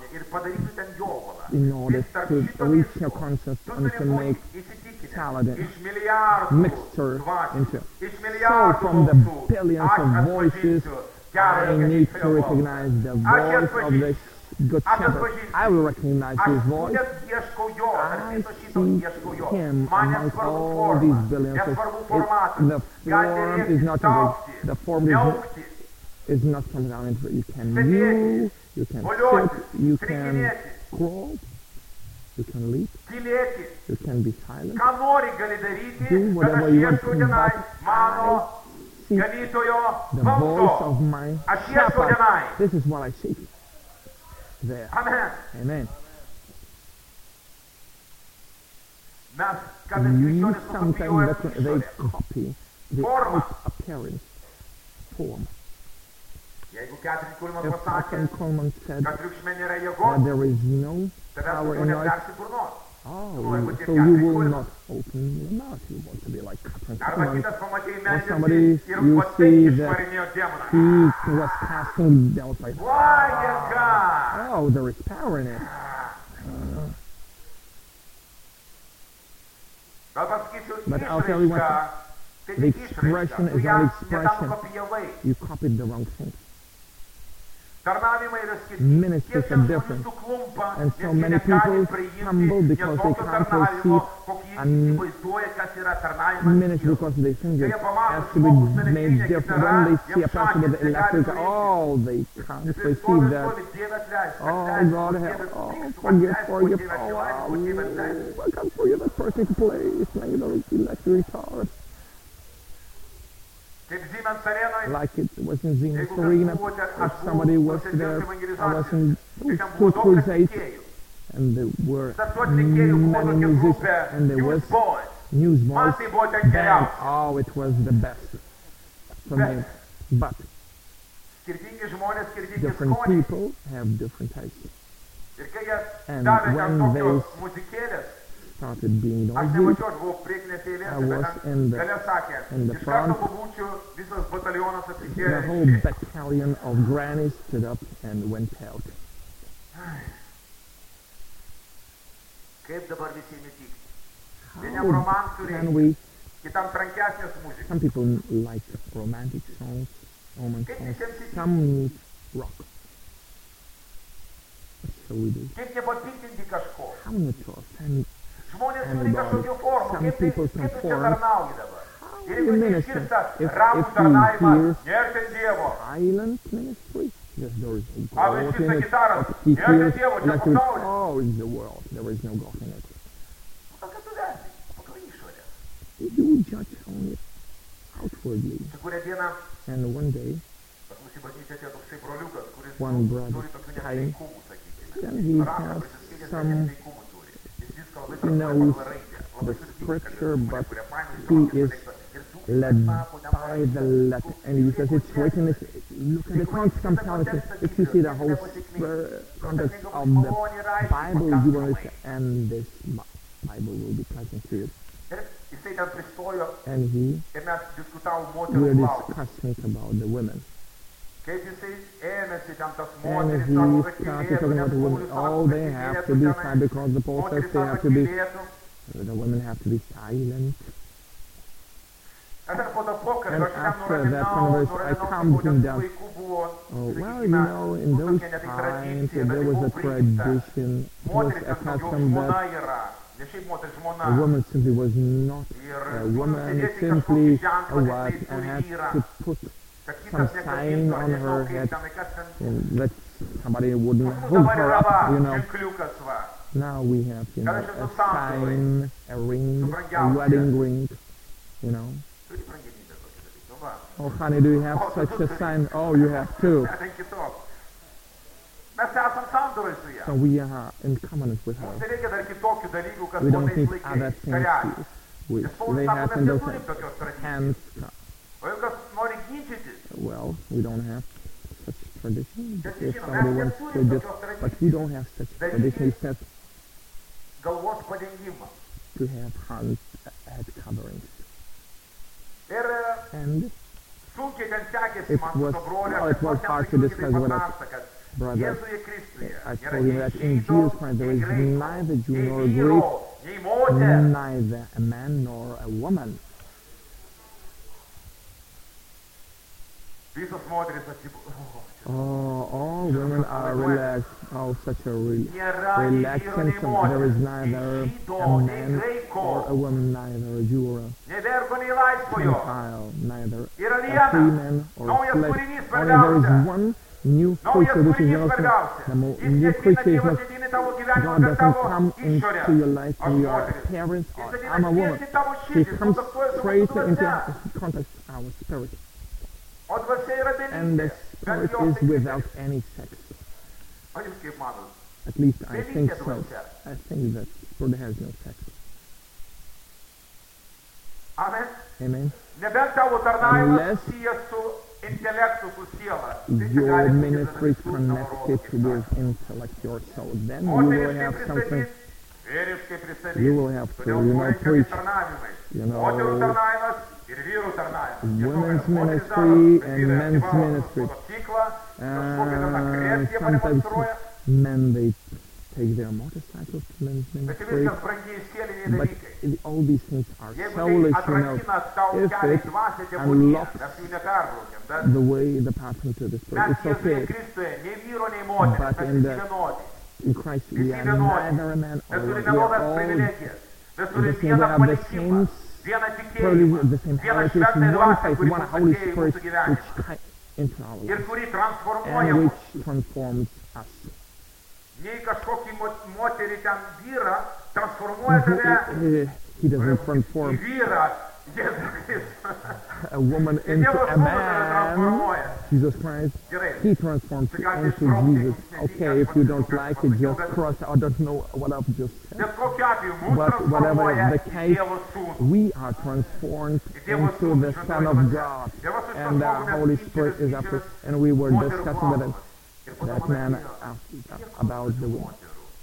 Speaker 1: in order to reach your concept and to make salad and mixture into. So from the billions of voices, I need to recognize the voice of the Good Shepherd. I will recognize his voice. I see him amongst all these billions. The form is not the form is not coming down into it. You can move, you can sit, you can crawl, you can leap, you can be silent, do whatever you want, but I see the voice of my shepherd. This is what I see there. Amen. You sometimes they copy the out appearance form. If Catherine Coleman said that there is no power in life, oh, so you will not open your mouth. You want to be like Catherine Coleman. Or somebody, you see that he was casting devils like, oh, there is power in it. But I'll tell you what, the expression is only expression. You copied the wrong thing. Ministries are different, and so many people humble because they can't receive a ministry because they think it has to be made different. When they see a person with the electric, oh, they can't receive that. Oh, God help, oh, forgive, oh, wow, I can't forgive that person to play, playing the electric guitar. Like it was in Siemens Arena, if somebody was there, I was in two crusades, and there were many musicians, and there was newsboys, band, oh, it was the best for me. But different people have different tastes, and when they started being noisy, I was in the front. The whole battalion of grannies stood up and went out. How can we? Some people like romantic songs, Roman songs. Some need rock. So we do.
Speaker 2: Kaip nepapiktinti kažko.
Speaker 1: How not to offend
Speaker 2: Žmonės turi
Speaker 1: anybody.
Speaker 2: kažkokių formų.
Speaker 1: Some
Speaker 2: Kaip
Speaker 1: people
Speaker 2: tu čia
Speaker 1: conform.
Speaker 2: tarnauji dabar? Ir
Speaker 1: You
Speaker 2: jeigu
Speaker 1: minister.
Speaker 2: išgirsta
Speaker 1: If
Speaker 2: ramų
Speaker 1: you
Speaker 2: tarnavimą,
Speaker 1: hear
Speaker 2: nėra ten Dievo.
Speaker 1: silent ministry, yes, there is no
Speaker 2: Arba
Speaker 1: God in
Speaker 2: išgirsta
Speaker 1: it.
Speaker 2: gitaros,
Speaker 1: But he
Speaker 2: nėra ten
Speaker 1: hears
Speaker 2: Dievo, čia
Speaker 1: electric,
Speaker 2: pasaulis.
Speaker 1: oh, it's the world. There is no God in it.
Speaker 2: Kokia tu vertini? Pagal išorę.
Speaker 1: You judge only outwardly.
Speaker 2: Čia kurią dieną
Speaker 1: And one day,
Speaker 2: pas mus į bažnyčią atėjo toksai broliukas, kuris
Speaker 1: one brother
Speaker 2: turi tokių
Speaker 1: came,
Speaker 2: nesveikumų, sakykime.
Speaker 1: then he
Speaker 2: Raktą
Speaker 1: has
Speaker 2: prisiskyręs,
Speaker 1: some,
Speaker 2: nesveikumų turi. Jis viską labai
Speaker 1: he
Speaker 2: trumpai
Speaker 1: knows
Speaker 2: pagal raidę.
Speaker 1: the
Speaker 2: Labai sudėtinga,
Speaker 1: scripture, but
Speaker 2: kurie paėmė iš
Speaker 1: he
Speaker 2: Romos
Speaker 1: is
Speaker 2: teksto. Ir tų
Speaker 1: led
Speaker 2: sako,
Speaker 1: by the letter. And he says it's written, look at the context I'm telling you. If you see the whole context of the Bible, you will understand, and this Bible will be pleasant to you.
Speaker 2: Ir jisai ten pristojo
Speaker 1: And he
Speaker 2: ir mes diskutavom
Speaker 1: will
Speaker 2: moterų klausimą.
Speaker 1: discuss about the women.
Speaker 2: Kaip jisai ėmėsi ten tas
Speaker 1: And
Speaker 2: moteris,
Speaker 1: he
Speaker 2: sako, kad
Speaker 1: started
Speaker 2: tylėtų,
Speaker 1: talking
Speaker 2: nes
Speaker 1: about the women.
Speaker 2: Paulius
Speaker 1: Oh,
Speaker 2: sako,
Speaker 1: they
Speaker 2: kad
Speaker 1: have to
Speaker 2: tylėtų
Speaker 1: be
Speaker 2: tenai.
Speaker 1: silent because the Paul says
Speaker 2: Moteris
Speaker 1: they
Speaker 2: sako,
Speaker 1: have to be,
Speaker 2: tylėtų.
Speaker 1: the women have to be silent.
Speaker 2: Ir po to pokalbio
Speaker 1: And
Speaker 2: aš ten
Speaker 1: after that conversation, I calmed him down. Oh, well, you know, in those times, there was a tradition, it was a custom that
Speaker 2: ne šiaip moteris
Speaker 1: a
Speaker 2: žmona.
Speaker 1: woman simply was not a woman, simply a wife, and had to put some sign on her head that somebody wouldn't hook her up, you know. Now we have, you know, a sign, a ring, a wedding ring, you know. Oh, honey, do you have such a sign? Oh, you have two.
Speaker 2: Mes esam sandoroj su ja.
Speaker 1: So we are in covenant with
Speaker 2: Mums
Speaker 1: her.
Speaker 2: reikia dar kitokių dalykų, kas
Speaker 1: We
Speaker 2: buvo
Speaker 1: don't
Speaker 2: tais
Speaker 1: need
Speaker 2: laikais.
Speaker 1: other things
Speaker 2: Kariavimas.
Speaker 1: which
Speaker 2: Nes Paulius
Speaker 1: they
Speaker 2: sako,
Speaker 1: have
Speaker 2: mes
Speaker 1: in those
Speaker 2: neturim tokios tradicijos.
Speaker 1: hands.
Speaker 2: O jeigu kas nori ginčytis,
Speaker 1: Well, we don't have such tradition.
Speaker 2: bet
Speaker 1: If
Speaker 2: žinoma,
Speaker 1: somebody
Speaker 2: mes
Speaker 1: wants to
Speaker 2: neturim
Speaker 1: just,
Speaker 2: tokios
Speaker 1: but we
Speaker 2: tradicijos.
Speaker 1: don't have such tradition. It says
Speaker 2: Galvos padengimą.
Speaker 1: to have head coverings.
Speaker 2: Ir
Speaker 1: And
Speaker 2: sunkiai ten sekėsi
Speaker 1: It
Speaker 2: man su
Speaker 1: was-
Speaker 2: to broliu.
Speaker 1: well, it was hard to discuss what I- brother,
Speaker 2: Jėzuje Kristuje
Speaker 1: I
Speaker 2: nėra
Speaker 1: told him
Speaker 2: nei
Speaker 1: that in
Speaker 2: žydo,
Speaker 1: Jesus Christ there
Speaker 2: nei
Speaker 1: is
Speaker 2: graiko,
Speaker 1: neither Jew
Speaker 2: nei
Speaker 1: nor
Speaker 2: vyro,
Speaker 1: Greek,
Speaker 2: nei moteris.
Speaker 1: neither a man nor a woman.
Speaker 2: Visos moteris atsibūdavo.
Speaker 1: Oh, all women are relaxed. Oh, such a
Speaker 2: Nėra nei
Speaker 1: relaxed
Speaker 2: vyro, nei
Speaker 1: sentiment. There is
Speaker 2: moteris,
Speaker 1: neither
Speaker 2: nei žydo,
Speaker 1: a
Speaker 2: nei
Speaker 1: man
Speaker 2: graiko,
Speaker 1: or a woman, neither a Jew or a
Speaker 2: nei vergo, nei laisvojo.
Speaker 1: Gentile, neither
Speaker 2: Yra
Speaker 1: a free
Speaker 2: viena.
Speaker 1: man or a
Speaker 2: Naujas
Speaker 1: slave.
Speaker 2: kūrinys
Speaker 1: Only there
Speaker 2: svarbiausia.
Speaker 1: is one new
Speaker 2: Naujas
Speaker 1: creature which is
Speaker 2: kūrinys
Speaker 1: not
Speaker 2: svarbiausia.
Speaker 1: the
Speaker 2: Jis
Speaker 1: new
Speaker 2: neateina
Speaker 1: creature is
Speaker 2: Dievas
Speaker 1: not
Speaker 2: ateina į tavo gyvenimą
Speaker 1: God
Speaker 2: per
Speaker 1: doesn't
Speaker 2: tavo
Speaker 1: come
Speaker 2: išorę.
Speaker 1: into your life
Speaker 2: Aš
Speaker 1: when you are
Speaker 2: moteris.
Speaker 1: parents
Speaker 2: Jis
Speaker 1: or
Speaker 2: ateina
Speaker 1: I'm a woman.
Speaker 2: tiesiai į tavo
Speaker 1: He
Speaker 2: širdį,
Speaker 1: comes
Speaker 2: kontaktuoja su
Speaker 1: straight
Speaker 2: mūsų
Speaker 1: into
Speaker 2: dvasia.
Speaker 1: contact our spirit.
Speaker 2: O dvasia yra
Speaker 1: And the
Speaker 2: bendrystė.
Speaker 1: spirit
Speaker 2: Bet jos
Speaker 1: is
Speaker 2: tai
Speaker 1: without any sex.
Speaker 2: O jūs kaip matot?
Speaker 1: At least I think
Speaker 2: Bendrystė
Speaker 1: so.
Speaker 2: dvasia.
Speaker 1: I think that spirit has no sex.
Speaker 2: Amen.
Speaker 1: Amen.
Speaker 2: Nebent tavo tarnavimas
Speaker 1: Unless
Speaker 2: susijęs su intelektu, su siela. Tai čia
Speaker 1: Your
Speaker 2: gali būti
Speaker 1: ministry is
Speaker 2: visų
Speaker 1: connected
Speaker 2: savo
Speaker 1: with intellect, your soul. Then you will
Speaker 2: Moteriškai
Speaker 1: have something.
Speaker 2: pristatys, vyriškai pristatys.
Speaker 1: You will have to,
Speaker 2: Todėl
Speaker 1: you know,
Speaker 2: buvo
Speaker 1: preach.
Speaker 2: išskirti tarnavimai.
Speaker 1: You know,
Speaker 2: Moterų tarnavimas ir vyrų tarnavimas.
Speaker 1: women's
Speaker 2: Tiesiog, moteris
Speaker 1: ministry
Speaker 2: daro, bet
Speaker 1: and
Speaker 2: vyrai
Speaker 1: men's
Speaker 2: privalo
Speaker 1: ministry.
Speaker 2: motociklą, kažkokią ten agresiją
Speaker 1: Sometimes
Speaker 2: pademonstruoja.
Speaker 1: men they take their motorcycles to men's
Speaker 2: Bet čia
Speaker 1: ministry.
Speaker 2: viskas brangiai sieliniai
Speaker 1: But
Speaker 2: dalykai.
Speaker 1: all these things are
Speaker 2: Jeigu tai
Speaker 1: soulish, you know.
Speaker 2: atrakina tau
Speaker 1: If
Speaker 2: kelią į
Speaker 1: it
Speaker 2: dvasią tebūnie,
Speaker 1: unlocks
Speaker 2: mes jų neperbraukiam. Bet
Speaker 1: the way, the pattern to the spirit,
Speaker 2: mes
Speaker 1: it's
Speaker 2: Jėzuje
Speaker 1: okay.
Speaker 2: Kristuje, nei vyro, nei moteris,
Speaker 1: But
Speaker 2: mes
Speaker 1: in
Speaker 2: visi
Speaker 1: the-
Speaker 2: vienodi.
Speaker 1: In Christ we
Speaker 2: Visi
Speaker 1: are
Speaker 2: vienodi.
Speaker 1: neither a man or
Speaker 2: Mes
Speaker 1: a
Speaker 2: turime
Speaker 1: woman. We are
Speaker 2: vienodas
Speaker 1: all
Speaker 2: privilegijas. Mes
Speaker 1: the
Speaker 2: turime
Speaker 1: same, we
Speaker 2: vieną
Speaker 1: have the
Speaker 2: palikimą,
Speaker 1: same
Speaker 2: vieną
Speaker 1: privilege,
Speaker 2: tikėjimą,
Speaker 1: the same
Speaker 2: vieną
Speaker 1: heritage,
Speaker 2: šventąją
Speaker 1: one
Speaker 2: dvasią,
Speaker 1: faith,
Speaker 2: kuri
Speaker 1: one
Speaker 2: mus
Speaker 1: Holy
Speaker 2: atėjo į
Speaker 1: Spirit,
Speaker 2: mūsų gyvenimą
Speaker 1: which into our
Speaker 2: ir
Speaker 1: lives
Speaker 2: kuri transformuoja
Speaker 1: and
Speaker 2: mus.
Speaker 1: which transforms us.
Speaker 2: Nei kažkokį moterį ten vyrą transformuoja tave
Speaker 1: He doesn't
Speaker 2: į
Speaker 1: transform
Speaker 2: vyrą. Jėzus Kristus.
Speaker 1: a woman
Speaker 2: Ir
Speaker 1: into
Speaker 2: Dievas
Speaker 1: a
Speaker 2: sūnų tave
Speaker 1: man.
Speaker 2: transformuoja.
Speaker 1: Jesus Christ,
Speaker 2: Gerai.
Speaker 1: He transforms you
Speaker 2: gali
Speaker 1: into
Speaker 2: išbraukti,
Speaker 1: Jesus. Okay, if you don't like it, just cross. I don't know what I've just said.
Speaker 2: Bet kokiu atveju mus
Speaker 1: But whatever
Speaker 2: transformuoja
Speaker 1: the
Speaker 2: į
Speaker 1: case,
Speaker 2: Dievo sūnų.
Speaker 1: we are transformed into the Son of God, and the Holy Spirit is up to, and we were discussing that man about the woman.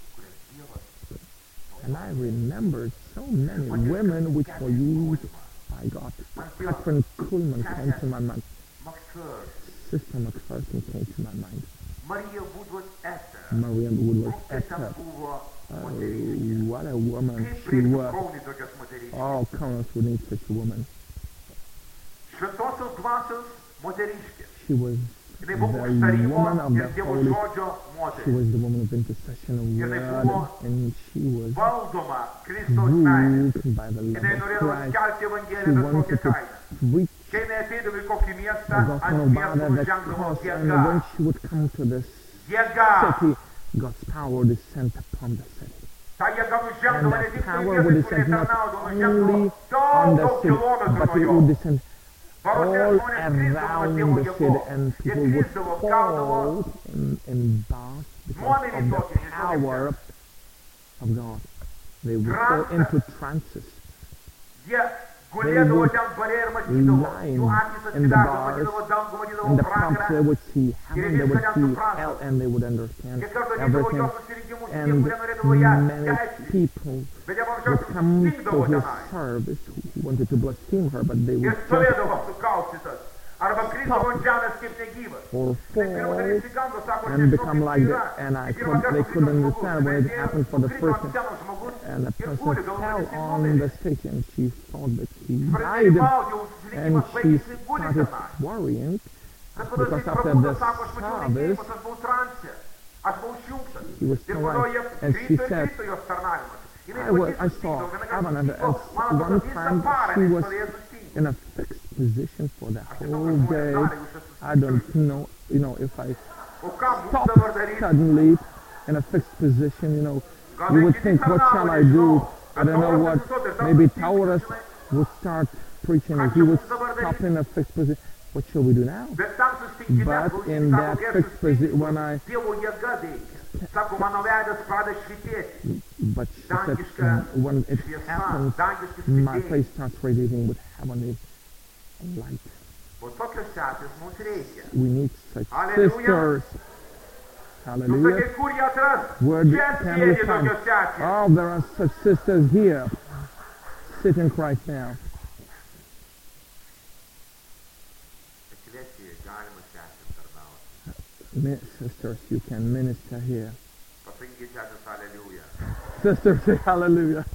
Speaker 1: And I remembered so many women which were used by God. Catherine Kuhlman came to my mind. Sister McPherson came to my mind.
Speaker 2: Marija Woodward Esther.
Speaker 1: Maria Woodward
Speaker 2: Kokia ten
Speaker 1: Esther.
Speaker 2: buvo
Speaker 1: Oh,
Speaker 2: moteris.
Speaker 1: what a woman
Speaker 2: Kaip
Speaker 1: she
Speaker 2: reiktų
Speaker 1: was.
Speaker 2: kaunį tokias moterys.
Speaker 1: All comers would need such a woman.
Speaker 2: Šventosios dvasios moteriškė.
Speaker 1: She was
Speaker 2: Jinai buvo
Speaker 1: the
Speaker 2: užtarimo
Speaker 1: woman of
Speaker 2: ir
Speaker 1: the
Speaker 2: Dievo
Speaker 1: Holy.
Speaker 2: žodžio
Speaker 1: She
Speaker 2: moteris.
Speaker 1: was the woman of intercession of
Speaker 2: Jinai
Speaker 1: word,
Speaker 2: buvo
Speaker 1: and she was
Speaker 2: valdoma Kristaus meilės.
Speaker 1: ruled by the love
Speaker 2: Jinai
Speaker 1: of
Speaker 2: norėdavo
Speaker 1: Christ.
Speaker 2: skelbti
Speaker 1: She
Speaker 2: Evangeliją bet
Speaker 1: wanted
Speaker 2: kokią
Speaker 1: to
Speaker 2: kainą.
Speaker 1: preach
Speaker 2: Kai jinai ateidavo į kokį miestą,
Speaker 1: the gospel
Speaker 2: ant
Speaker 1: of
Speaker 2: miesto
Speaker 1: God at the
Speaker 2: nužengdavo
Speaker 1: cross, and
Speaker 2: jėga.
Speaker 1: when she would come to this
Speaker 2: Jėga.
Speaker 1: city, God's power would descend upon the city.
Speaker 2: Ta jėga
Speaker 1: And
Speaker 2: nužengdavo ne
Speaker 1: that
Speaker 2: tik tai
Speaker 1: power would
Speaker 2: vietai, kur
Speaker 1: descend
Speaker 2: jie
Speaker 1: not
Speaker 2: tarnaudavo,
Speaker 1: only
Speaker 2: nužengdavo
Speaker 1: on the
Speaker 2: daug
Speaker 1: city,
Speaker 2: kilometrų
Speaker 1: but
Speaker 2: nuo
Speaker 1: it
Speaker 2: jo.
Speaker 1: would descend
Speaker 2: Barose
Speaker 1: all
Speaker 2: žmonės krisdavo
Speaker 1: around
Speaker 2: Dievo
Speaker 1: the city,
Speaker 2: jėgos.
Speaker 1: and
Speaker 2: Jie
Speaker 1: people would
Speaker 2: krisdavo, gaudavo
Speaker 1: fall in bounds because of the power of God. They would fall into trances.
Speaker 2: Jie gulėdavo ten bare ir matydavo. Jų akys atsidaro, matydavo dangų, matydavo
Speaker 1: In the pubs they
Speaker 2: pragarą.
Speaker 1: would see heaven, they would see hell, and they would understand
Speaker 2: Kiek kartų ateidavo
Speaker 1: everything.
Speaker 2: jo susirinkimus, tie,
Speaker 1: And
Speaker 2: kurie norėdavo ją
Speaker 1: many
Speaker 2: teisyti.
Speaker 1: people
Speaker 2: Bet jie
Speaker 1: would
Speaker 2: paprasčiausiai
Speaker 1: come
Speaker 2: stingdavo
Speaker 1: to his
Speaker 2: tenai.
Speaker 1: service who wanted to blaspheme her, but they
Speaker 2: Ir
Speaker 1: would just
Speaker 2: stovėdavo sukaustytas. Arba krisdavo ant žemės kaip negyvas.
Speaker 1: or
Speaker 2: Tai pirmą dar
Speaker 1: fall
Speaker 2: išsigando, sako,
Speaker 1: and
Speaker 2: nežinau,
Speaker 1: become
Speaker 2: kaip
Speaker 1: like
Speaker 2: tai
Speaker 1: that.
Speaker 2: yra.
Speaker 1: And
Speaker 2: Pirmą kartą
Speaker 1: they couldn't
Speaker 2: krito
Speaker 1: understand when it
Speaker 2: žmogus,
Speaker 1: happened for the
Speaker 2: krito
Speaker 1: first
Speaker 2: ant
Speaker 1: time.
Speaker 2: scenos žmogus
Speaker 1: And the
Speaker 2: ir
Speaker 1: person
Speaker 2: guli, galvoja,
Speaker 1: fell
Speaker 2: jisai
Speaker 1: on
Speaker 2: numirė.
Speaker 1: the stage, and she thought that he
Speaker 2: Pradėjo
Speaker 1: died.
Speaker 2: mauti, jau
Speaker 1: And
Speaker 2: likimas
Speaker 1: she
Speaker 2: baigėsi, jisai guli
Speaker 1: started
Speaker 2: tenai.
Speaker 1: worrying
Speaker 2: Bet tada
Speaker 1: because
Speaker 2: jisai
Speaker 1: after
Speaker 2: prabudo,
Speaker 1: the
Speaker 2: sako, aš mačiau
Speaker 1: service,
Speaker 2: regėjimus, aš buvau transe, aš buvau išjungtas.
Speaker 1: she was
Speaker 2: Ir po to jie
Speaker 1: correct, and she
Speaker 2: krito ir
Speaker 1: said,
Speaker 2: krito jos tarnavimas. Jinai
Speaker 1: I
Speaker 2: pati
Speaker 1: saw
Speaker 2: sustingdavo, vieną
Speaker 1: heaven,
Speaker 2: kartą
Speaker 1: and
Speaker 2: sustingo, man
Speaker 1: one
Speaker 2: atrodo, visą
Speaker 1: time
Speaker 2: parą
Speaker 1: she
Speaker 2: jinai
Speaker 1: was
Speaker 2: stovėjo sustingus.
Speaker 1: in a fixed position for the
Speaker 2: Aš nežinau,
Speaker 1: whole
Speaker 2: kas žmonės
Speaker 1: day.
Speaker 2: darė, jūs čia
Speaker 1: I don't know, if I
Speaker 2: O ką mums
Speaker 1: stop
Speaker 2: dabar daryti?
Speaker 1: suddenly in a fixed position, you would think, what shall I do? I don't know what. Maybe Taurus would start preaching, and he would stop in a fixed position. What shall we do now?
Speaker 2: Bet tam susitikime,
Speaker 1: But in that fixed position, when
Speaker 2: Dievo jėga veikia. Sako, mano veidas pradeda švytėti.
Speaker 1: but she said, when it happens, my face starts radiating with heavenly light.
Speaker 2: O tokios sesės mums reikia.
Speaker 1: We need such
Speaker 2: Hallelujah.
Speaker 1: sisters.
Speaker 2: Jūs
Speaker 1: Hallelujah.
Speaker 2: sakai, kur jie atras?
Speaker 1: Where
Speaker 2: Čia
Speaker 1: can we
Speaker 2: sėdi
Speaker 1: find?
Speaker 2: tokios sesės.
Speaker 1: Oh, there are such sisters here, sitting right now.
Speaker 2: Eklezijoje galima sesėms tarnauti.
Speaker 1: Sisters, you can minister here.
Speaker 2: Pasakykit sesės Aleliuja.
Speaker 1: Sisters, say hallelujah.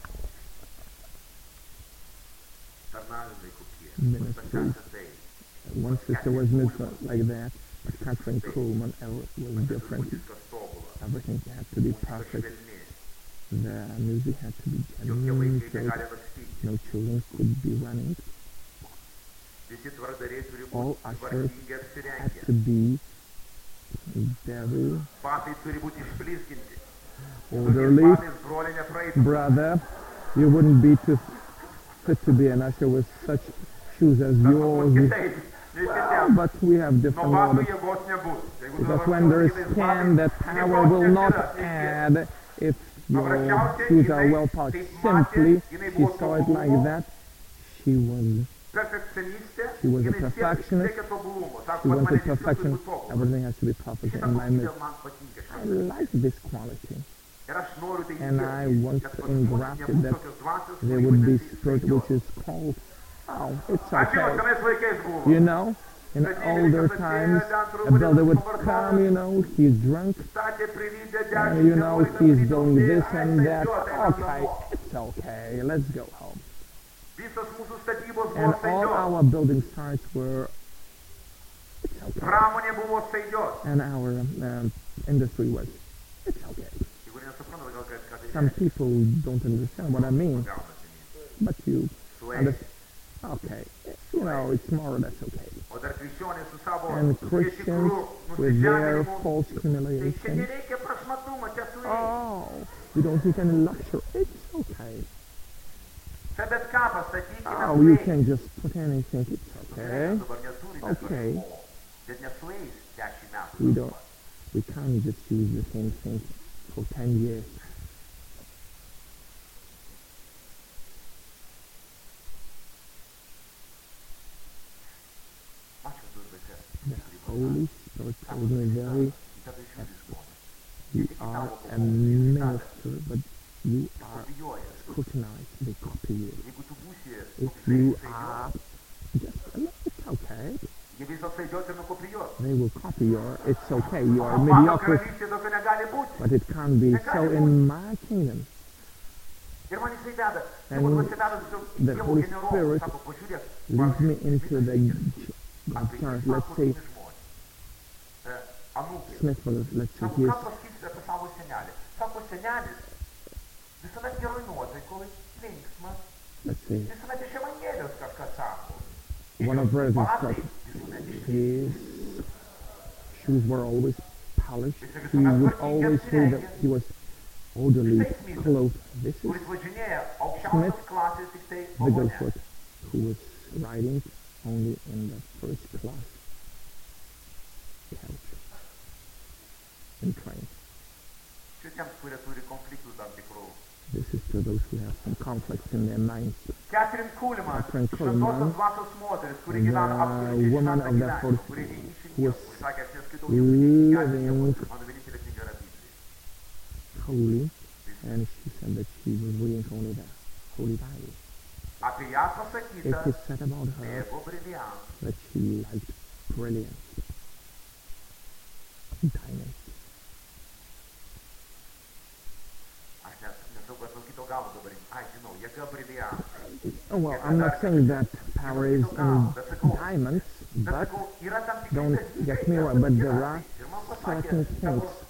Speaker 2: Tarnavimai kokie.
Speaker 1: Ministry.
Speaker 2: Sesės tai.
Speaker 1: One sister was minister like that, but Catherine Coleman was different.
Speaker 2: Viskas tobula.
Speaker 1: Everything had to be
Speaker 2: Viskas
Speaker 1: perfect.
Speaker 2: švelni.
Speaker 1: The music had to be
Speaker 2: Jokie
Speaker 1: genuine,
Speaker 2: vaikai negali lakstyti.
Speaker 1: no children could be running.
Speaker 2: Visi tvarkdariai turi
Speaker 1: All
Speaker 2: būti
Speaker 1: ushers
Speaker 2: tvarkingi
Speaker 1: had
Speaker 2: apsirengę.
Speaker 1: to be very
Speaker 2: Batai turi būti išblizginti.
Speaker 1: orderly.
Speaker 2: Batais broliai nepraeitų.
Speaker 1: Brother, you wouldn't be too fit to be an usher with such shoes as yours.
Speaker 2: Kitaip, nei kitiems.
Speaker 1: But we have
Speaker 2: Nuo
Speaker 1: different
Speaker 2: batų
Speaker 1: orders.
Speaker 2: jėgos nebus. Jeigu tu
Speaker 1: Because
Speaker 2: dabar
Speaker 1: when there is
Speaker 2: kitais
Speaker 1: can, that
Speaker 2: batais,
Speaker 1: power
Speaker 2: jėgos
Speaker 1: will not
Speaker 2: nebėra, tai tiek.
Speaker 1: add if your shoes are well polished. Simply, she saw it like that. She was
Speaker 2: Perfekcionistė,
Speaker 1: She was a
Speaker 2: jinai siekė
Speaker 1: perfectionist.
Speaker 2: tobulumo. Sako,
Speaker 1: She
Speaker 2: kad
Speaker 1: wanted
Speaker 2: mane viskas turi
Speaker 1: perfection.
Speaker 2: būti tobula.
Speaker 1: Everything has to be perfect
Speaker 2: Šitą
Speaker 1: in my midst.
Speaker 2: kokybę man patinka.
Speaker 1: I like this quality.
Speaker 2: Ir aš noriu tai
Speaker 1: And I want
Speaker 2: kad
Speaker 1: to
Speaker 2: pas mus
Speaker 1: engraft it
Speaker 2: nebūtų
Speaker 1: that
Speaker 2: tokios dvasios,
Speaker 1: there
Speaker 2: kuri
Speaker 1: would be
Speaker 2: vadinasi
Speaker 1: spirit
Speaker 2: Senjor.
Speaker 1: which is called, oh, it's
Speaker 2: Aš žinau,
Speaker 1: okay.
Speaker 2: senais laikais buvo.
Speaker 1: You know, in older times, a builder would come, he's drunk,
Speaker 2: Statė prilydę
Speaker 1: and
Speaker 2: 10
Speaker 1: he's doing this and that. Okay, it's okay, let's go home.
Speaker 2: Visos mūsų statybos
Speaker 1: And
Speaker 2: buvo
Speaker 1: all
Speaker 2: staigios.
Speaker 1: our building sites were, it's okay.
Speaker 2: Pramonė buvo staigios.
Speaker 1: And our industry was, it's okay.
Speaker 2: Jeigu nesupranta, gal ką tai
Speaker 1: Some people don't understand what I mean,
Speaker 2: gaunasi.
Speaker 1: but you
Speaker 2: Sueis.
Speaker 1: understand. Okay, it's more or less okay.
Speaker 2: O dar krikščionys su savo
Speaker 1: And Christians with their
Speaker 2: nusižeminimu.
Speaker 1: false
Speaker 2: Tai čia
Speaker 1: humiliation.
Speaker 2: nereikia prašmatumą, čia sueis.
Speaker 1: Oh, we don't need any luxury. It's okay.
Speaker 2: Čia bet ką pastatykime
Speaker 1: Oh, you
Speaker 2: sueis.
Speaker 1: can just put anything. It's okay.
Speaker 2: Dabar neturime
Speaker 1: Okay.
Speaker 2: kažko, bet nesueis 10 metų.
Speaker 1: We don't. We can't just use the same thing for 10 years.
Speaker 2: Ačiū, durbėse.
Speaker 1: The Holy Spirit told me very.
Speaker 2: Tada žiūri žmonės.
Speaker 1: You are a minister, but you are
Speaker 2: Bijoja.
Speaker 1: scrutinized. They copy you.
Speaker 2: Jeigu tu būsi
Speaker 1: If
Speaker 2: toksai
Speaker 1: you
Speaker 2: staigios,
Speaker 1: are just, it's okay.
Speaker 2: jie visos staigios ir nukopijuos.
Speaker 1: They will copy your. It's okay. You are
Speaker 2: Mano
Speaker 1: mediocre,
Speaker 2: karalystė tokio negali būti.
Speaker 1: but it can't be so in my kingdom.
Speaker 2: Ir man jisai veda.
Speaker 1: And
Speaker 2: Jeigu dvasiaveda su
Speaker 1: the
Speaker 2: Dievo
Speaker 1: Holy
Speaker 2: generolu,
Speaker 1: Spirit
Speaker 2: sako, pažiūrėk,
Speaker 1: Leads me into the
Speaker 2: apie jį
Speaker 1: church.
Speaker 2: sako
Speaker 1: Let's say
Speaker 2: žmonės. anūkė.
Speaker 1: Smith was, let's say,
Speaker 2: Sako,
Speaker 1: he
Speaker 2: ką
Speaker 1: is,
Speaker 2: pasakysite apie savo senelį? Sako, senelis visuomet geroj nuotaikoj, linksmas,
Speaker 1: let's say,
Speaker 2: visuomet iš Evangelijos kažką sako.
Speaker 1: one of relatives
Speaker 2: Batai
Speaker 1: thought
Speaker 2: visuomet iš
Speaker 1: his shoes were always polished. He would always say that he was orderly clothed. This is
Speaker 2: kuris važinėja aukščiausios klasės tik tai vagone.
Speaker 1: Bigglesworth, who was riding only in the first class couch in train.
Speaker 2: Šitiems, kurie turi konfliktų tam tikrų.
Speaker 1: This is to those who have some conflicts in their minds.
Speaker 2: Catherine Kuhlman,
Speaker 1: Catherine
Speaker 2: šventosios
Speaker 1: Kuhlman,
Speaker 2: dvasios moteris, kuri
Speaker 1: the
Speaker 2: gyvena absoliučiai
Speaker 1: woman
Speaker 2: šventą
Speaker 1: of the
Speaker 2: gyvenimą,
Speaker 1: Holy
Speaker 2: kuri
Speaker 1: Spirit,
Speaker 2: neišėjo
Speaker 1: who was
Speaker 2: niekur. Sakė, aš neskaitau niekur,
Speaker 1: living
Speaker 2: mano vienintelė knyga yra Biblija.
Speaker 1: holy, and she said that she was reading only the Holy Bible.
Speaker 2: Apie ją
Speaker 1: It
Speaker 2: pasakyta,
Speaker 1: is said about her
Speaker 2: mėgo briliantų.
Speaker 1: that she liked brilliance, diamonds.
Speaker 2: Aš nesau, kad nuo kito galo dabar. Ai, žinau, jėga briliantų.
Speaker 1: Oh well, I'm not saying that power is in diamonds,
Speaker 2: Bet
Speaker 1: but
Speaker 2: sakau, yra tam tikri
Speaker 1: don't
Speaker 2: dalykai,
Speaker 1: get me wrong, but there
Speaker 2: yra.
Speaker 1: are
Speaker 2: Ir man
Speaker 1: certain
Speaker 2: pasakė,
Speaker 1: things,
Speaker 2: sako,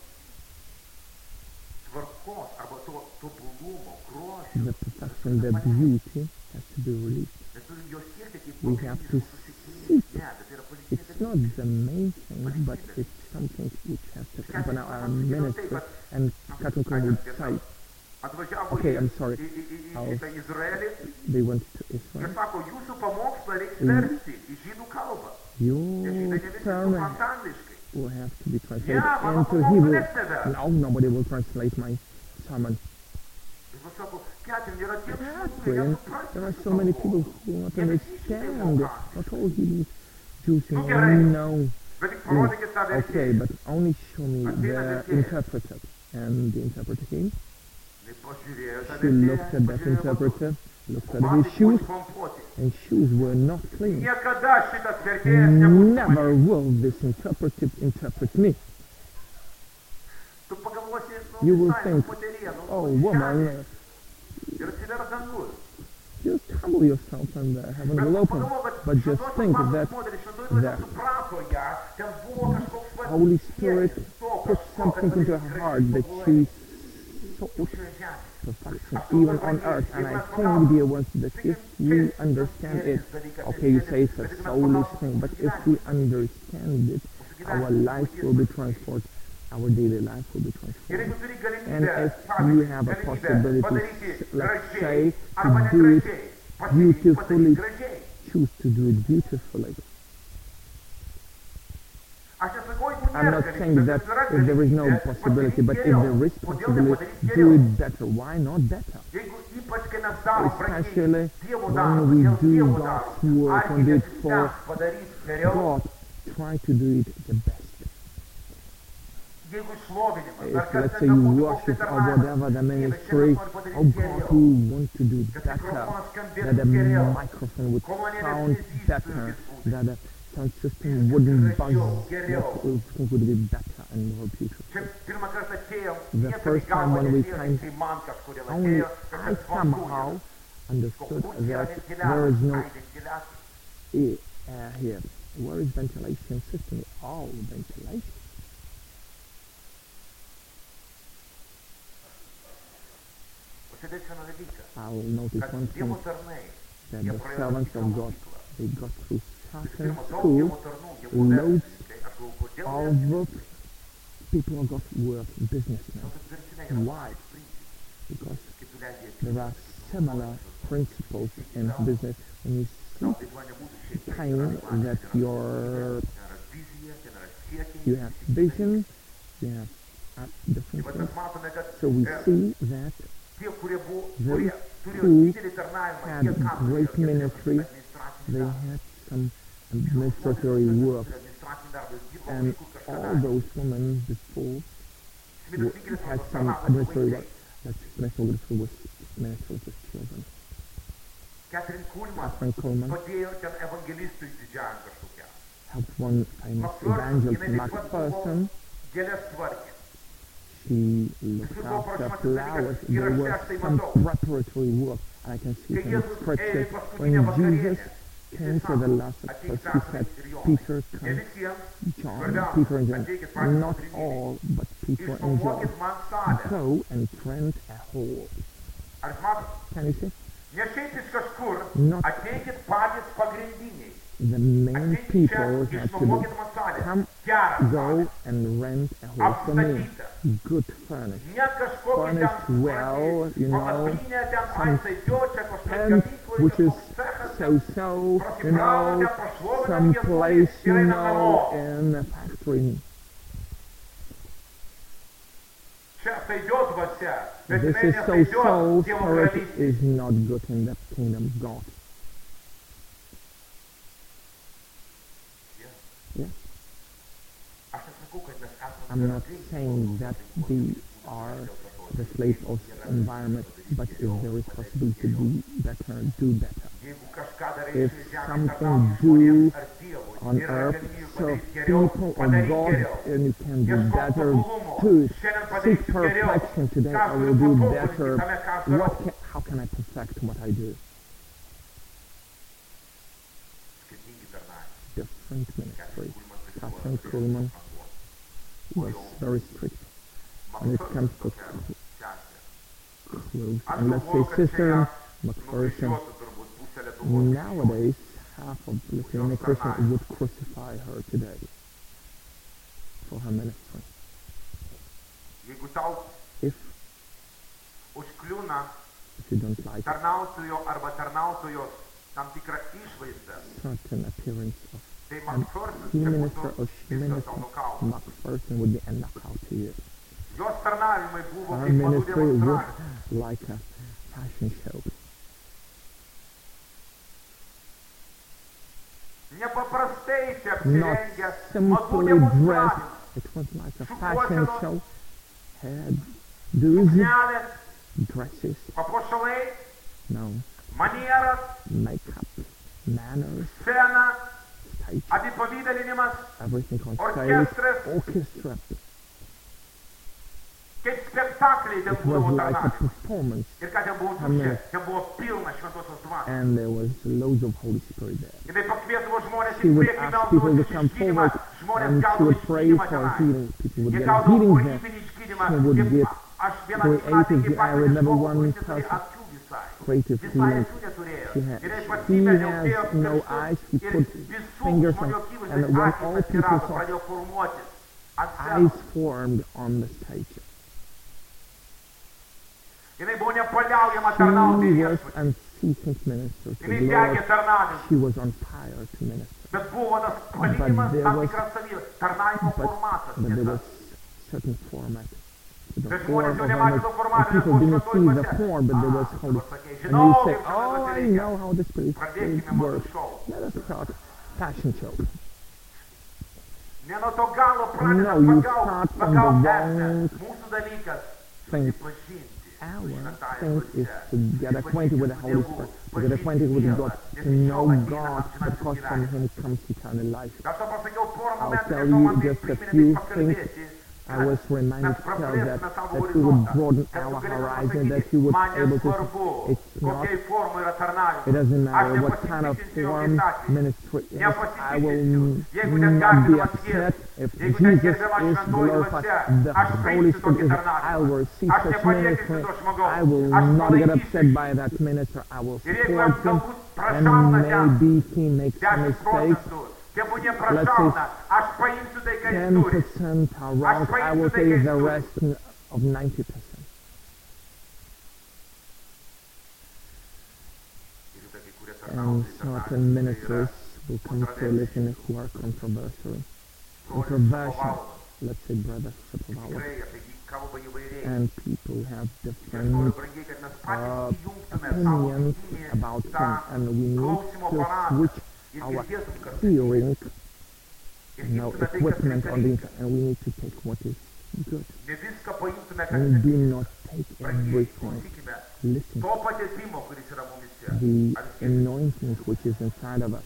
Speaker 2: tvarkos arba to tobulumo, grožio.
Speaker 1: the perfection, the beauty has to be released.
Speaker 2: Mes turim jo siekti kaip
Speaker 1: We have to
Speaker 2: pagrindinis susitikimas. Ne, bet tai yra politinis
Speaker 1: It's not the main thing, but it's something which has to happen in our ministry. And Catherine Kuhlman would say,
Speaker 2: Atvažiavo
Speaker 1: okay, I'm
Speaker 2: į
Speaker 1: sorry,
Speaker 2: šitą Izraelį
Speaker 1: they went to
Speaker 2: ir
Speaker 1: Israel.
Speaker 2: sako, jūsų pamokslą reiks versti į žydų kalbą. Nes
Speaker 1: Your
Speaker 2: žydai ne visi
Speaker 1: sermon
Speaker 2: supranta angliškai.
Speaker 1: will have to be translated
Speaker 2: Yeah, mano
Speaker 1: into
Speaker 2: pamokslą
Speaker 1: Hebrew.
Speaker 2: nieks neverš.
Speaker 1: No, nobody will translate my sermon.
Speaker 2: Ir man sako, Catherine, yra tiek žmonių, kurie
Speaker 1: Catherine,
Speaker 2: nesupranta
Speaker 1: there are
Speaker 2: šitų
Speaker 1: so many
Speaker 2: kalbos.
Speaker 1: people who will not understand. Not all Hebrews, Jews,
Speaker 2: gerai.
Speaker 1: no.
Speaker 2: Bet tik parodykit tą
Speaker 1: Okay,
Speaker 2: vertėją.
Speaker 1: but only show me the interpreter. And the interpreter came.
Speaker 2: Tai pažiūrėjo tą
Speaker 1: She looked at that
Speaker 2: vertėją,
Speaker 1: interpreter, looked at
Speaker 2: matė
Speaker 1: his shoes,
Speaker 2: pampuoti.
Speaker 1: and shoes were not clean.
Speaker 2: Niekada šitas vertėjas nebus.
Speaker 1: Never will this interpreter interpret me.
Speaker 2: Tu pagalvosi,
Speaker 1: You will
Speaker 2: visai,
Speaker 1: think,
Speaker 2: moterie,
Speaker 1: oh,
Speaker 2: žemė.
Speaker 1: woman,
Speaker 2: Ir atsivers dangus.
Speaker 1: just humble yourself and the heaven
Speaker 2: Bet
Speaker 1: will open.
Speaker 2: pagalvok, kad
Speaker 1: But just
Speaker 2: šventosios
Speaker 1: think
Speaker 2: dvasios
Speaker 1: that
Speaker 2: moteris, šventoji dvasia
Speaker 1: the
Speaker 2: suprato ją, ten buvo kažkoks vat
Speaker 1: Holy Spirit
Speaker 2: siekis to,
Speaker 1: put
Speaker 2: kažko,
Speaker 1: something
Speaker 2: kad
Speaker 1: into her
Speaker 2: gražiai
Speaker 1: heart that
Speaker 2: tobulai
Speaker 1: she sought
Speaker 2: šioje žemėje.
Speaker 1: perfection even on earth. And I think, dear ones, that if we understand it, okay, you say it's a soulish thing, but if we understand it, our life will be transformed. Our daily life will be
Speaker 2: Ir
Speaker 1: transformed.
Speaker 2: jeigu turi
Speaker 1: And
Speaker 2: galimybę,
Speaker 1: if you have a
Speaker 2: galimybę
Speaker 1: possibility,
Speaker 2: padaryti
Speaker 1: let's
Speaker 2: gražiai,
Speaker 1: say,
Speaker 2: arba
Speaker 1: to do it
Speaker 2: negražiai,
Speaker 1: beautifully,
Speaker 2: padaryti gražiai.
Speaker 1: choose to do it beautifully.
Speaker 2: Aš nesakau, jeigu
Speaker 1: I'm
Speaker 2: nėra
Speaker 1: not saying
Speaker 2: galimybės,
Speaker 1: that
Speaker 2: bet yra
Speaker 1: if there is no
Speaker 2: galimybė
Speaker 1: possibility, but if
Speaker 2: padaryti
Speaker 1: there is
Speaker 2: geriau. Kodėl
Speaker 1: possibility,
Speaker 2: nepadaryti
Speaker 1: do
Speaker 2: geriau?
Speaker 1: it better. Why not better?
Speaker 2: Jeigu ypač, kai mes darom brangiai
Speaker 1: Especially
Speaker 2: Dievo
Speaker 1: when
Speaker 2: darbą,
Speaker 1: we
Speaker 2: dėl
Speaker 1: do
Speaker 2: Dievo
Speaker 1: God's
Speaker 2: darbo,
Speaker 1: work and do it
Speaker 2: argi
Speaker 1: for
Speaker 2: padarys geriau,
Speaker 1: God, try to do it the best.
Speaker 2: jeigu šlovinimas, ar
Speaker 1: If
Speaker 2: kas
Speaker 1: let's
Speaker 2: ten
Speaker 1: say you
Speaker 2: bebūtų, koks
Speaker 1: worship
Speaker 2: tai
Speaker 1: or
Speaker 2: tarnavimas,
Speaker 1: whatever the
Speaker 2: Dieve,
Speaker 1: ministry,
Speaker 2: šiandien noriu
Speaker 1: oh
Speaker 2: padaryti
Speaker 1: God,
Speaker 2: geriau,
Speaker 1: we want to do
Speaker 2: kad
Speaker 1: better,
Speaker 2: mikrofonas
Speaker 1: that
Speaker 2: skambėtų
Speaker 1: the
Speaker 2: geriau,
Speaker 1: microphone would
Speaker 2: kolonėlės
Speaker 1: sound
Speaker 2: nezyztų
Speaker 1: better,
Speaker 2: ir būtų.
Speaker 1: that the sound system wouldn't buzz,
Speaker 2: Gražiau,
Speaker 1: that
Speaker 2: geriau.
Speaker 1: everything would be better and more beautiful.
Speaker 2: Čia pirmą kartą atėjom,
Speaker 1: The
Speaker 2: niekam į
Speaker 1: first time
Speaker 2: galvą
Speaker 1: when we
Speaker 2: neatėjo,
Speaker 1: came,
Speaker 2: tai man kažkodėl
Speaker 1: Only
Speaker 2: atėjo, kad
Speaker 1: I
Speaker 2: tas
Speaker 1: somehow
Speaker 2: vanduo,
Speaker 1: understood
Speaker 2: kur yra
Speaker 1: that there is no
Speaker 2: ventiliatorius.
Speaker 1: air here. Where is ventilation system? All ventilation.
Speaker 2: Pasidėk vieną dalyką,
Speaker 1: I'll notice
Speaker 2: kad
Speaker 1: one
Speaker 2: Dievo
Speaker 1: thing,
Speaker 2: tarnai,
Speaker 1: that
Speaker 2: jie
Speaker 1: the
Speaker 2: praėjo
Speaker 1: servants
Speaker 2: tam
Speaker 1: of
Speaker 2: tikrą
Speaker 1: God,
Speaker 2: mokyklą.
Speaker 1: they got through
Speaker 2: Visų
Speaker 1: certain
Speaker 2: pirma, daug
Speaker 1: school,
Speaker 2: Dievo tarnų, jie buvo
Speaker 1: loads
Speaker 2: verslininkai. Aš galvoju, kodėl
Speaker 1: all
Speaker 2: verslininkai?
Speaker 1: the people of God were businessmen.
Speaker 2: Todėl, kad versliai yra
Speaker 1: Why?
Speaker 2: principai,
Speaker 1: Because
Speaker 2: kai tu leidi
Speaker 1: there are similar principles in business. When you
Speaker 2: gal
Speaker 1: see
Speaker 2: tai buvo nebūtų šiaip.
Speaker 1: time that
Speaker 2: Ten yra vizija, ten yra siekiai.
Speaker 1: you have vision, you have different
Speaker 2: Tai vat
Speaker 1: things.
Speaker 2: mes matome, kad
Speaker 1: So we see that
Speaker 2: tie, kurie buvo,
Speaker 1: Those
Speaker 2: kurie turėjo
Speaker 1: who
Speaker 2: didelį tarnavimą,
Speaker 1: had
Speaker 2: tiek ką
Speaker 1: great
Speaker 2: turėjo, tiek
Speaker 1: ministry,
Speaker 2: administracinį
Speaker 1: they
Speaker 2: darbą.
Speaker 1: had some administratory work,
Speaker 2: Administracinį darbą, jis dirbo
Speaker 1: and
Speaker 2: vaikų
Speaker 1: all
Speaker 2: kažkada.
Speaker 1: those women before
Speaker 2: Smitas Vigelis
Speaker 1: had
Speaker 2: vardas
Speaker 1: some
Speaker 2: tarnavo
Speaker 1: administrative
Speaker 2: vaikai.
Speaker 1: work. That's Smith was ministers with children.
Speaker 2: Catherine Kuhlman
Speaker 1: Catherine Coleman
Speaker 2: padėjo ten evangelistui didžiajam kažkokiam.
Speaker 1: helped one famous
Speaker 2: McPherson,
Speaker 1: evangelist,
Speaker 2: jinai
Speaker 1: Mark
Speaker 2: taip pat
Speaker 1: Person.
Speaker 2: buvo gėlės tvarkė.
Speaker 1: She looked after flowers. There was some preparatory work. And I can see
Speaker 2: Kai
Speaker 1: from the
Speaker 2: Jėzus ėjo
Speaker 1: scripture
Speaker 2: į paskutinę
Speaker 1: when Jesus
Speaker 2: vakarienę,
Speaker 1: came to the last place, he said, Peter, come, John, Peter and John, not all, but Peter and John, go and rent a hall. Can you see? Not the main people had to do, come, go and rent a hall for me. Good furnished. Furnished well, you know, some tent which is so, you know, some place, you know, in a factory. This is so, for it is not good in the kingdom of God. Yeah. I'm not saying that we are the slave of environment, but if there is possibility to be better, do better. If something do on earth, so people of God, and you can do better, do it. Seek perfection today, I will do better. How can I perfect what I do? Different ministry. Pastor Kuhlman was very strict when it comes to clothes. And let's say Sister McPherson, nowadays, half of Lithuanian Christians would crucify her today for her ministry. If you don't like certain appearance of he minister or she minister, McPherson would be a knockout to you. Our ministry was like a fashion show. Not simply dressed, it was like a fashion show. Had do's, dresses, no, makeup, manners, stage, everything on stage, orchestra. It was like a performance, and there was loads of Holy Spirit there. She would ask people to come forward, and she would pray for healing. People would get healing there. She would get creative. I remember one person, creative healing. He has no eyes. He put fingers on, and when all people saw, eyes formed on the stage. She was unceasing minister to the Lord. She was on fire to minister. But there was certain format. The form of and people didn't see the form, but there was Holy Spirit. And you say, oh, I know how the Spirit works. Let us start fashion show. No, you start from the wrong thing. Our thing is to get acquainted with the Holy Spirit, to get acquainted with God, to know God, because from Him comes eternal life. I'll tell you just a few things. I was reminded to tell that He would broaden our horizon, that He would be able to, it's not, it doesn't matter what kind of form ministry is. I will not be upset if Jesus is glorified, the Holy Spirit is, I will see such ministry, I will not get upset by that minister, I will support him, and maybe he makes mistakes. Let's say 10% are wrong, I will take the rest of 90%. And certain ministers will come to a living who are controversial, let's say brothership of ours. And people have different opinions about him, and we need to switch our hearing, equipment on the internet, and we need to take what is good. And do not take everything. Listen. The anointing which is inside of us.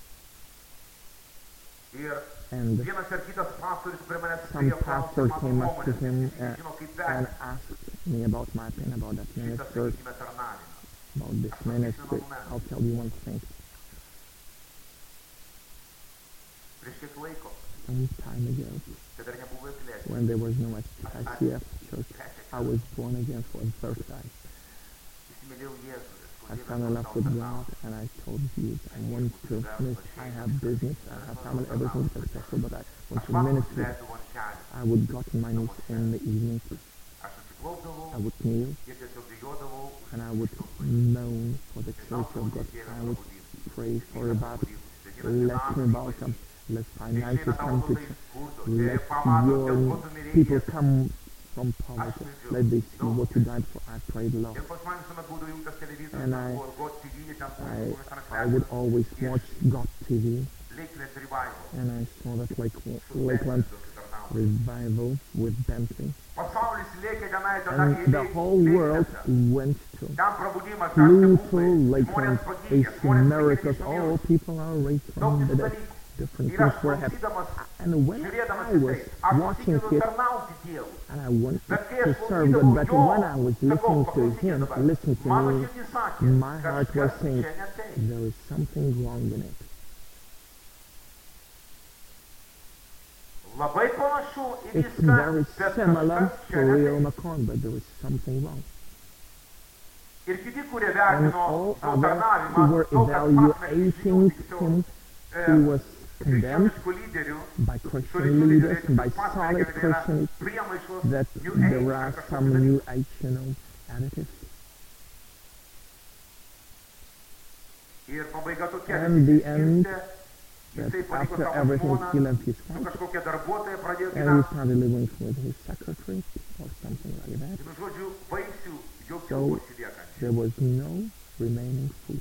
Speaker 1: And some pastor came up to him and asked me about my opinion about that minister, about this ministry. I'll tell you one thing.
Speaker 2: Prieš kiek laiko,
Speaker 1: Some time ago,
Speaker 2: kai dar nebuvo eklezijos,
Speaker 1: when there was no ICF church, I was born again for the first time.
Speaker 2: įsimylėjau Jėzų ir
Speaker 1: I
Speaker 2: skaudėjo
Speaker 1: fell in love with God, and I told you I want to minister. I have business, I have family, everything is successful, but I want to minister.
Speaker 2: leidau ant kelių.
Speaker 1: I would go to my knees in the evening,
Speaker 2: Aš atsiklaupdavau
Speaker 1: I would kneel,
Speaker 2: ir tiesiog bijodavau
Speaker 1: and I would moan for the church of God. I would pray for revival. Let revival come. Let finances come to church. Let your people come from poverty. Let they see what you died for. I prayed, Lord.
Speaker 2: Ir pas man visuomet būdavo įjungtas televizorius,
Speaker 1: And
Speaker 2: ten buvo God TV, ten buvo
Speaker 1: I
Speaker 2: kokios
Speaker 1: I would
Speaker 2: transliacijos,
Speaker 1: always watch God TV,
Speaker 2: Lakeland Revival.
Speaker 1: and I saw that Lakeland revival with Bentley.
Speaker 2: Pasaulis lėkė tenai, tada
Speaker 1: And
Speaker 2: kai
Speaker 1: the whole world went to
Speaker 2: ten prabudimas, ten
Speaker 1: flew
Speaker 2: stebuklai,
Speaker 1: to Lakeland.
Speaker 2: žmonės
Speaker 1: They
Speaker 2: pagydė,
Speaker 1: see
Speaker 2: žmonės
Speaker 1: miracles.
Speaker 2: pagydę
Speaker 1: All people are raised
Speaker 2: daug
Speaker 1: from the
Speaker 2: kitų
Speaker 1: dead.
Speaker 2: dalykų.
Speaker 1: Different
Speaker 2: Ir
Speaker 1: things
Speaker 2: aš
Speaker 1: were happening.
Speaker 2: klausydamas,
Speaker 1: And when
Speaker 2: žiūrėdamas
Speaker 1: I
Speaker 2: į
Speaker 1: was
Speaker 2: tai, aš
Speaker 1: watching
Speaker 2: tikėjau
Speaker 1: it,
Speaker 2: tarnauti Dievui.
Speaker 1: and I wanted
Speaker 2: Bet kai
Speaker 1: to
Speaker 2: aš
Speaker 1: serve God, but
Speaker 2: klausydavau
Speaker 1: when I was
Speaker 2: jo,
Speaker 1: listening
Speaker 2: sakau,
Speaker 1: to him,
Speaker 2: paklausykit dabar,
Speaker 1: listening to
Speaker 2: mano
Speaker 1: me,
Speaker 2: širdis sakė,
Speaker 1: my heart was
Speaker 2: kažkas
Speaker 1: saying,
Speaker 2: čia ne taip.
Speaker 1: there is something wrong in it.
Speaker 2: Labai panašu į
Speaker 1: It's
Speaker 2: viską,
Speaker 1: very
Speaker 2: bet
Speaker 1: similar
Speaker 2: kažkas
Speaker 1: to
Speaker 2: čia ne
Speaker 1: real
Speaker 2: taip.
Speaker 1: Macron, but there is something wrong.
Speaker 2: Ir kiti, kurie
Speaker 1: And
Speaker 2: vertino
Speaker 1: all
Speaker 2: jo
Speaker 1: others
Speaker 2: tarnavimą,
Speaker 1: who were
Speaker 2: daug kas pasmerkė
Speaker 1: evaluating
Speaker 2: tiksliau,
Speaker 1: him, he was condemned
Speaker 2: krikščioniškų lyderių,
Speaker 1: by Christian leaders, by solid Christians,
Speaker 2: priemaišos,
Speaker 1: that
Speaker 2: New Age,
Speaker 1: there are
Speaker 2: kažkokių
Speaker 1: some
Speaker 2: dalykų.
Speaker 1: new age, additives.
Speaker 2: Ir pabaiga tokia,
Speaker 1: And the end,
Speaker 2: jisai
Speaker 1: that
Speaker 2: paliko
Speaker 1: after
Speaker 2: savo
Speaker 1: everything,
Speaker 2: žmoną,
Speaker 1: he left his
Speaker 2: su
Speaker 1: wife,
Speaker 2: kažkokia darbuotoja pradėjo
Speaker 1: and he
Speaker 2: gyventi.
Speaker 1: started living with his secretary, or something like that.
Speaker 2: Vienu žodžiu, vaisių jokių
Speaker 1: So,
Speaker 2: pasiliekant.
Speaker 1: there was no remaining fruit.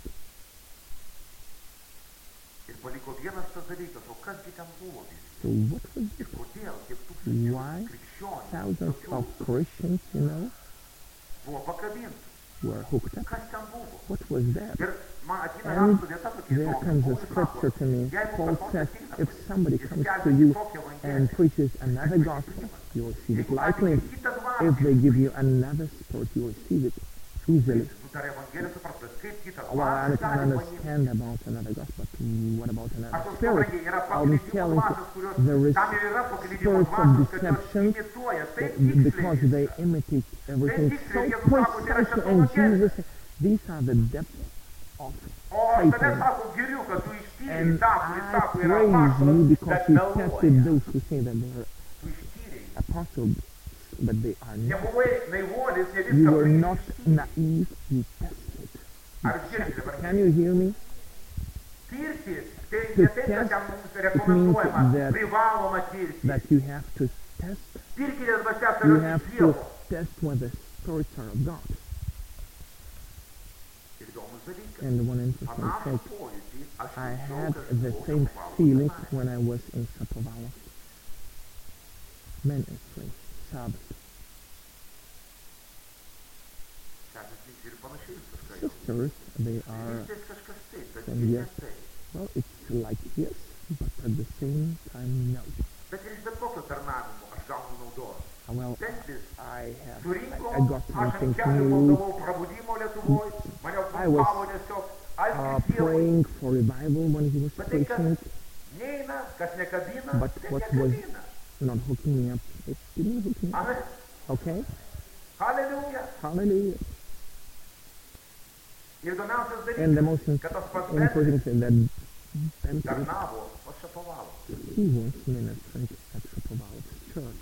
Speaker 2: Ir paliko vienas tas dalykas, o kasgi ten buvo vis.
Speaker 1: So what was
Speaker 2: Ir
Speaker 1: it?
Speaker 2: kodėl tiek tūkstančių
Speaker 1: Why
Speaker 2: krikščionių
Speaker 1: thousands
Speaker 2: tokių
Speaker 1: of Christians,
Speaker 2: buvo pakabinti?
Speaker 1: were hooked up?
Speaker 2: Kas ten buvo?
Speaker 1: What was that?
Speaker 2: Ir man ateina
Speaker 1: And
Speaker 2: raštų vieta tokia
Speaker 1: there
Speaker 2: įdomi.
Speaker 1: comes a
Speaker 2: Paulius
Speaker 1: scripture
Speaker 2: sako,
Speaker 1: to me.
Speaker 2: jeigu
Speaker 1: Paul
Speaker 2: kas nors
Speaker 1: says,
Speaker 2: ateina,
Speaker 1: if somebody
Speaker 2: jis
Speaker 1: comes to
Speaker 2: skelbia
Speaker 1: you
Speaker 2: tokią evangeliją,
Speaker 1: and preaches another gospel, you will receive it
Speaker 2: jeigu
Speaker 1: lightly.
Speaker 2: atneši kitą dvasią,
Speaker 1: If they give you another spirit, you will receive it easily.
Speaker 2: tu dar evangeliją supras, bet kaip kitą
Speaker 1: Well, I
Speaker 2: dvasią
Speaker 1: can
Speaker 2: gali paimti?
Speaker 1: understand about another gospel, but what about
Speaker 2: Aš
Speaker 1: another
Speaker 2: jau
Speaker 1: spirit?
Speaker 2: suprantu, yra
Speaker 1: I'm
Speaker 2: paklydimo
Speaker 1: telling
Speaker 2: dvasios,
Speaker 1: you,
Speaker 2: kurios
Speaker 1: there is
Speaker 2: tam ir yra paklydimo
Speaker 1: spirits of
Speaker 2: dvasios, kad jos
Speaker 1: deception
Speaker 2: imituoja taip
Speaker 1: because
Speaker 2: tiksliai.
Speaker 1: they imitate everything
Speaker 2: They
Speaker 1: so
Speaker 2: tiksliai, Jėzus sako, tai yra
Speaker 1: precisely. And
Speaker 2: šėtono
Speaker 1: Jesus, these are the depths of
Speaker 2: O aš tave
Speaker 1: Satan.
Speaker 2: sako giriu, kad tu ištyrei
Speaker 1: And
Speaker 2: tą, kuris
Speaker 1: I
Speaker 2: sako yra
Speaker 1: praise you
Speaker 2: apaštalas,
Speaker 1: because
Speaker 2: bet
Speaker 1: you
Speaker 2: meluoja.
Speaker 1: tested those who say that they are
Speaker 2: Tu ištyrei.
Speaker 1: apostles, but they are not.
Speaker 2: Nebuvai naivuolis, ne
Speaker 1: You
Speaker 2: viską
Speaker 1: were
Speaker 2: puikiai
Speaker 1: not
Speaker 2: ištyrei.
Speaker 1: naive, you tested. You
Speaker 2: Ar girdi
Speaker 1: checked.
Speaker 2: dabar?
Speaker 1: Can you hear me?
Speaker 2: Tirti, tai
Speaker 1: To
Speaker 2: ne taip, kad
Speaker 1: test,
Speaker 2: ten mums
Speaker 1: it
Speaker 2: rekomenduojama,
Speaker 1: means that-
Speaker 2: privaloma tirti.
Speaker 1: That you have to test.
Speaker 2: Tirkite dvasia
Speaker 1: You
Speaker 2: toliau
Speaker 1: have
Speaker 2: iš
Speaker 1: to
Speaker 2: Dievo.
Speaker 1: test whether spirits are of God.
Speaker 2: Ir įdomus dalykas.
Speaker 1: And one interesting
Speaker 2: Panašų
Speaker 1: thing,
Speaker 2: pojūtį aš
Speaker 1: I
Speaker 2: jaučiau,
Speaker 1: had
Speaker 2: kad
Speaker 1: the
Speaker 2: buvau
Speaker 1: same
Speaker 2: Šapovalų
Speaker 1: feeling
Speaker 2: seminarijoje.
Speaker 1: when I was in Shapovalov ministry, Sabbath.
Speaker 2: Seserys ir panašiai viskas jau.
Speaker 1: Sisters, they are,
Speaker 2: Vis kažkas taip, bet
Speaker 1: and
Speaker 2: ir
Speaker 1: yes,
Speaker 2: ne taip.
Speaker 1: well, it's like yes, but at the same time, no.
Speaker 2: Bet ir iš bet kokio tarnavimo aš gaunu naudos.
Speaker 1: Well,
Speaker 2: Bentlis
Speaker 1: I
Speaker 2: surinko,
Speaker 1: got
Speaker 2: aš
Speaker 1: something
Speaker 2: ant kelių
Speaker 1: new,
Speaker 2: maldavau prabudimo Lietuvoj, mane
Speaker 1: I was,
Speaker 2: pumpavo tiesiog, aš Dievui.
Speaker 1: praying for revival when he was
Speaker 2: Bet tai, kas
Speaker 1: preaching,
Speaker 2: neina, kas nekabina,
Speaker 1: but
Speaker 2: tai
Speaker 1: what was
Speaker 2: nekabina.
Speaker 1: not hooking me up, it didn't hook me up.
Speaker 2: Amen.
Speaker 1: Okay?
Speaker 2: Hallelujah.
Speaker 1: Hallelujah.
Speaker 2: Ir įdomiausias
Speaker 1: And the
Speaker 2: dalykas,
Speaker 1: most
Speaker 2: kad tas pats
Speaker 1: important
Speaker 2: Bentlis
Speaker 1: thing that Bentley,
Speaker 2: tarnavo pas Šapovalą.
Speaker 1: he was ministering at Shapovalov's church.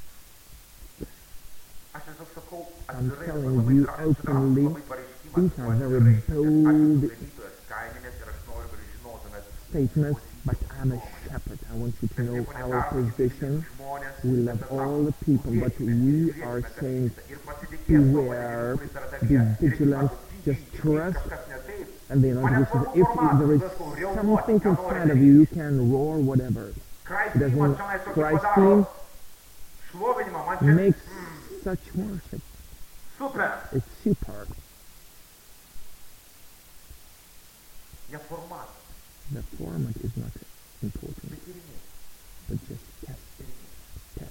Speaker 2: Aš tiesiog sakau,
Speaker 1: I'm
Speaker 2: atvirai,
Speaker 1: telling
Speaker 2: labai
Speaker 1: you
Speaker 2: drąsų
Speaker 1: openly,
Speaker 2: labai pareiškimą,
Speaker 1: these are
Speaker 2: atvirai,
Speaker 1: very
Speaker 2: kad aš
Speaker 1: bold
Speaker 2: esu ganytojas, kaiminės ir aš noriu, kad jūs žinotumėt,
Speaker 1: statements, but I'm a shepherd. I want you to know our position. We love all the people, but we are saying beware, be vigilant, just trust, and then if there is something inside of you, you can roar whatever. It doesn't, Christ team makes such worship.
Speaker 2: Super,
Speaker 1: It's super.
Speaker 2: ne formatas,
Speaker 1: The format is not important,
Speaker 2: bet tyrinėti.
Speaker 1: but just test.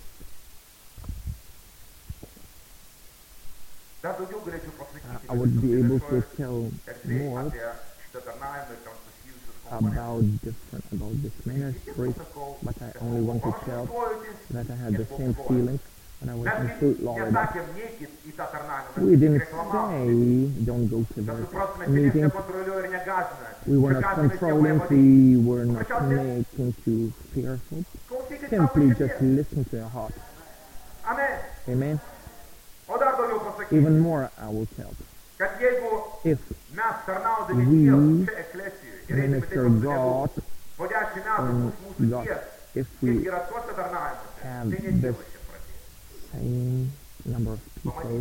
Speaker 2: Dar daugiau galėčiau pasakyti.
Speaker 1: I would be able to
Speaker 2: viešoj
Speaker 1: tell
Speaker 2: erdvėj
Speaker 1: more
Speaker 2: apie šitą tarnavimą ir ten susijusius
Speaker 1: about this ministry, but I only want to tell that I had the same feeling when I was in Florida. We didn't say don't go to the meeting. We were not controlling, we were not making you fearful. Simply just listen to your heart. Amen. Even more I will tell. If we minister God in God, if we have this same number of people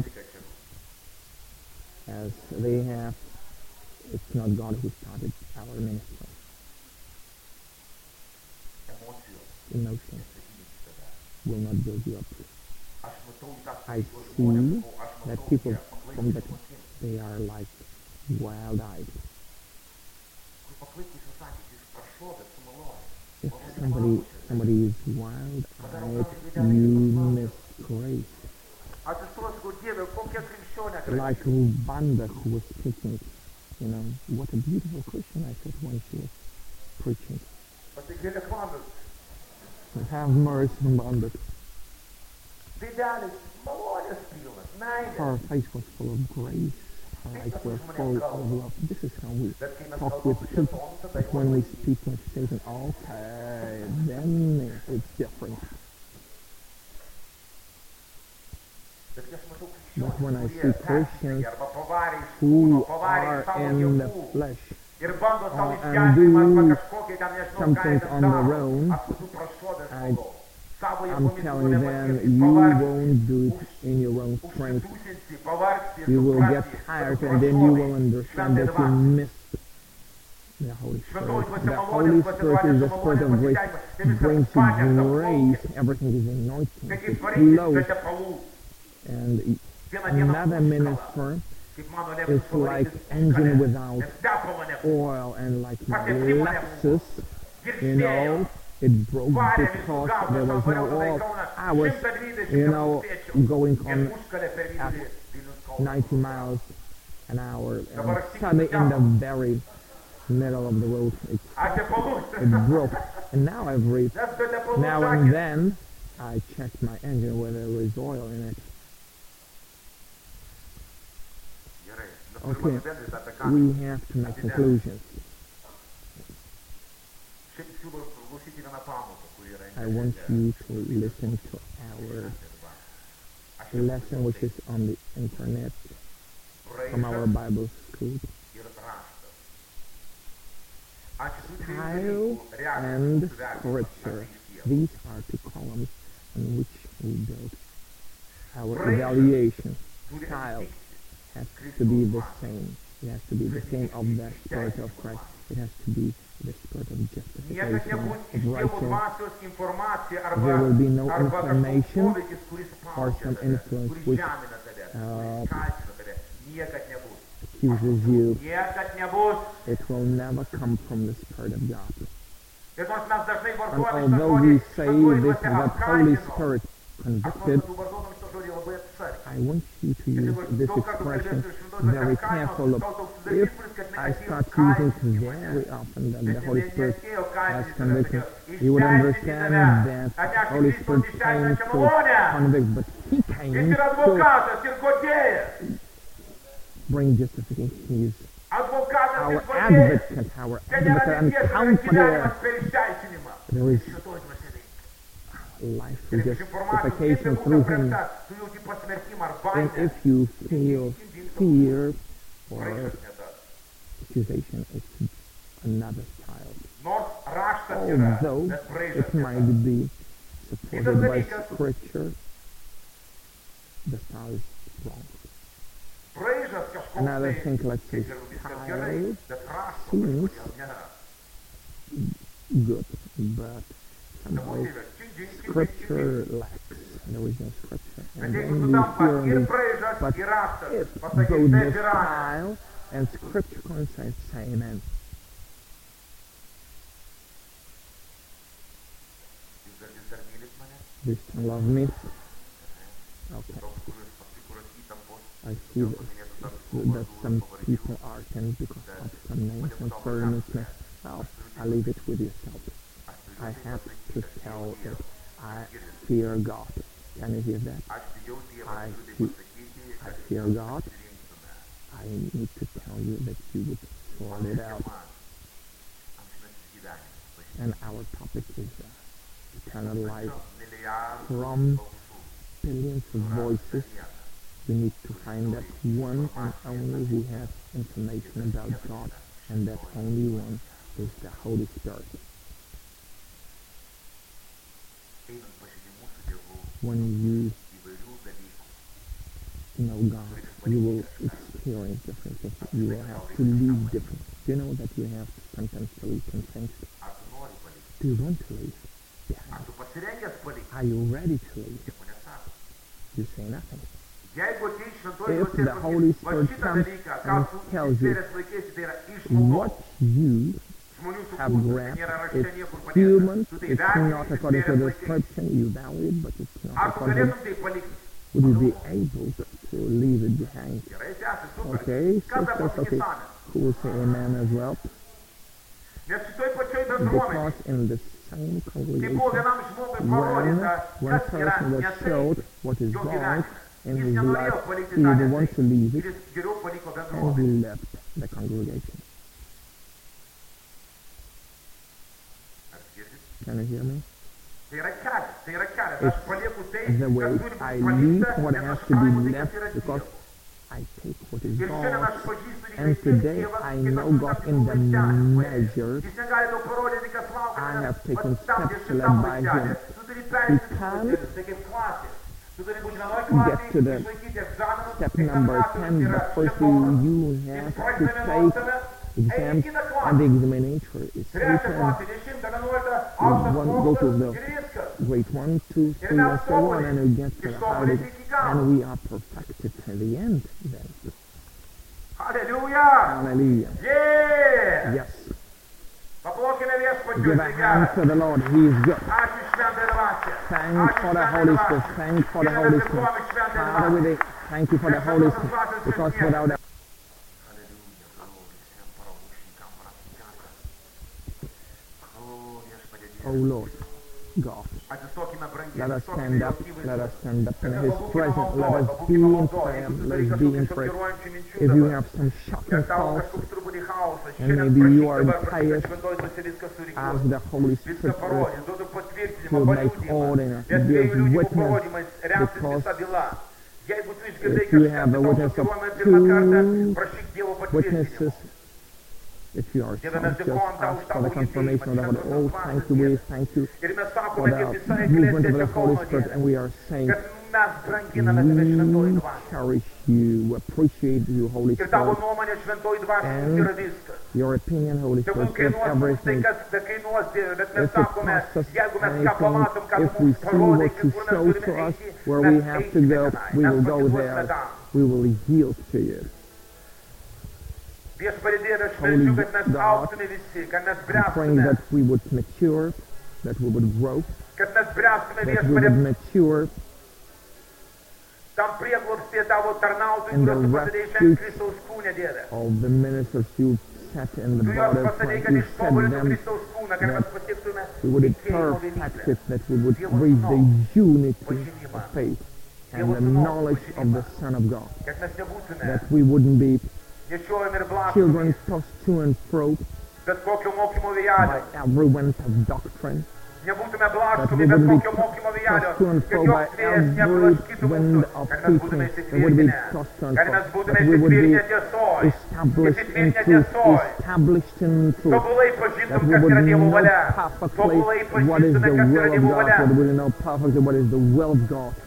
Speaker 1: as they have, it's not God who started our ministry. Emotion will not build you up. I see that people from that, they are like wild-eyed. If somebody is wild-eyed, you miss grace. Like Rubanda who was speaking, what a beautiful Christian I said when she was preaching. Have mercy, Rubanda. Her face was full of grace. Her eyes were full of love. This is how we talk with people. But when we speak with Satan, okay, then it's different. But when I see Christians who are in the flesh and do something on their own, I'm telling them, you won't do it in your own strength. You will get tired, and then you will understand that you missed the Holy Spirit. The Holy Spirit is the Spirit of grace. It brings you grace. Everything is anointing. It flows. And another minister is like engine without oil, and like my Lexus, it broke because there was no oil. I was, going on at 90 miles an hour, and suddenly in the very middle of the road, it broke. And now I've reached. Now and then, I checked my engine whether there was oil in it. Okay, we have to make conclusions. I want you to listen to our lesson, which is on the internet from our Bible school. Style and scripture. These are two columns on which we build our evaluation. Style has to be the same. It has to be the same of the Spirit of Christ. It has to be the Spirit of justification, of righteousness. There will be no information or some influence which accuses you. It will never come from the Spirit of God. And although we say this, that Holy Spirit convicted, I want you to use this expression very carefully. If I start using it very often that the Holy Spirit has convicted, you would understand that the Holy Spirit came to convict, but He came to bring justification. He is our advocate and counselor. There is life through justification through Him. And if you feel fear or accusation, it's another style. Although it might be supported by Scripture, the style is wrong. Another thing, let's say, style seems good, but somehow Scripture lacks. There is no Scripture. And then you hear this, but if both the style and Scripture coincide, say amen. Do you still love me? Okay. I see that some people are tense because of some names and firmness. yourself. I leave it with yourself. I have to tell it. I fear God. Can you hear that? I fear God. I need to tell you that you would sort it out. And our topic is eternal life. From billions of voices, we need to find that one and only who has information about God, and that only one is the Holy Spirit. When you know God, you will experience different things. You will have to leave different. You know that you have sometimes to leave some things. Do you want to leave behind? Are you ready to leave? You say nothing. If the Holy Spirit comes and tells you what you have grasped, it's human, it's not according to the description, you value it, but it's not according to, would you be able to leave it behind? Okay, sisters, okay, who will say amen as well? Because in the same congregation, one person was showed what is wrong in his life, he didn't want to leave it, and he left the congregation. Can you hear me? It's the way I leave what has to be left because I take what is God's. And today I know God in the measure. I have taken steps led by Him. We can't get to the step number 10, but first you have to take exams, and the examinator is Satan. Go to the grade 1, 2, 3, and so on, and we get to the hardest, and we are perfected at the end then.
Speaker 2: Hallelujah!
Speaker 1: Hallelujah.
Speaker 2: Yeah!
Speaker 1: Yes. Give a hand to the Lord. He is good. Thank for the Holy Spirit. Thank for the Holy Spirit. Father, we thank you for the Holy Spirit, because without the Oh Lord God, let us stand up, let us stand up in His presence, let us be in prayer, let us be in prayer. If you have some shocking thoughts, and maybe you are tired, ask the Holy Spirit to make order, to give witness, because if you have a witness of 2 witnesses, if you are some, just ask for the confirmation of the Holy. Oh, thank you, we thank you for the movement of the Holy Spirit, and we are saying, we cherish you, we appreciate you, Holy Spirit, and your opinion, Holy Spirit, is everything. If it costs us anything, if we see what you show to us, where we have to go, we will go there. We will yield to you. Holy God, I'm praying that we would mature, that we would grow, that we would mature in the refuge of the ministers you set in the body of Christ. You set them that we would be perfected, that we would reach the unity of faith and the knowledge of the Son of God, that we wouldn't be children tossed to and fro by every wind of doctrine, that we wouldn't be tossed to and fro by every wind of teaching, that we would be tossed to and fro, that we would be established in truth, that we would know perfectly what is the will of God, that we would know perfectly what is the will of God.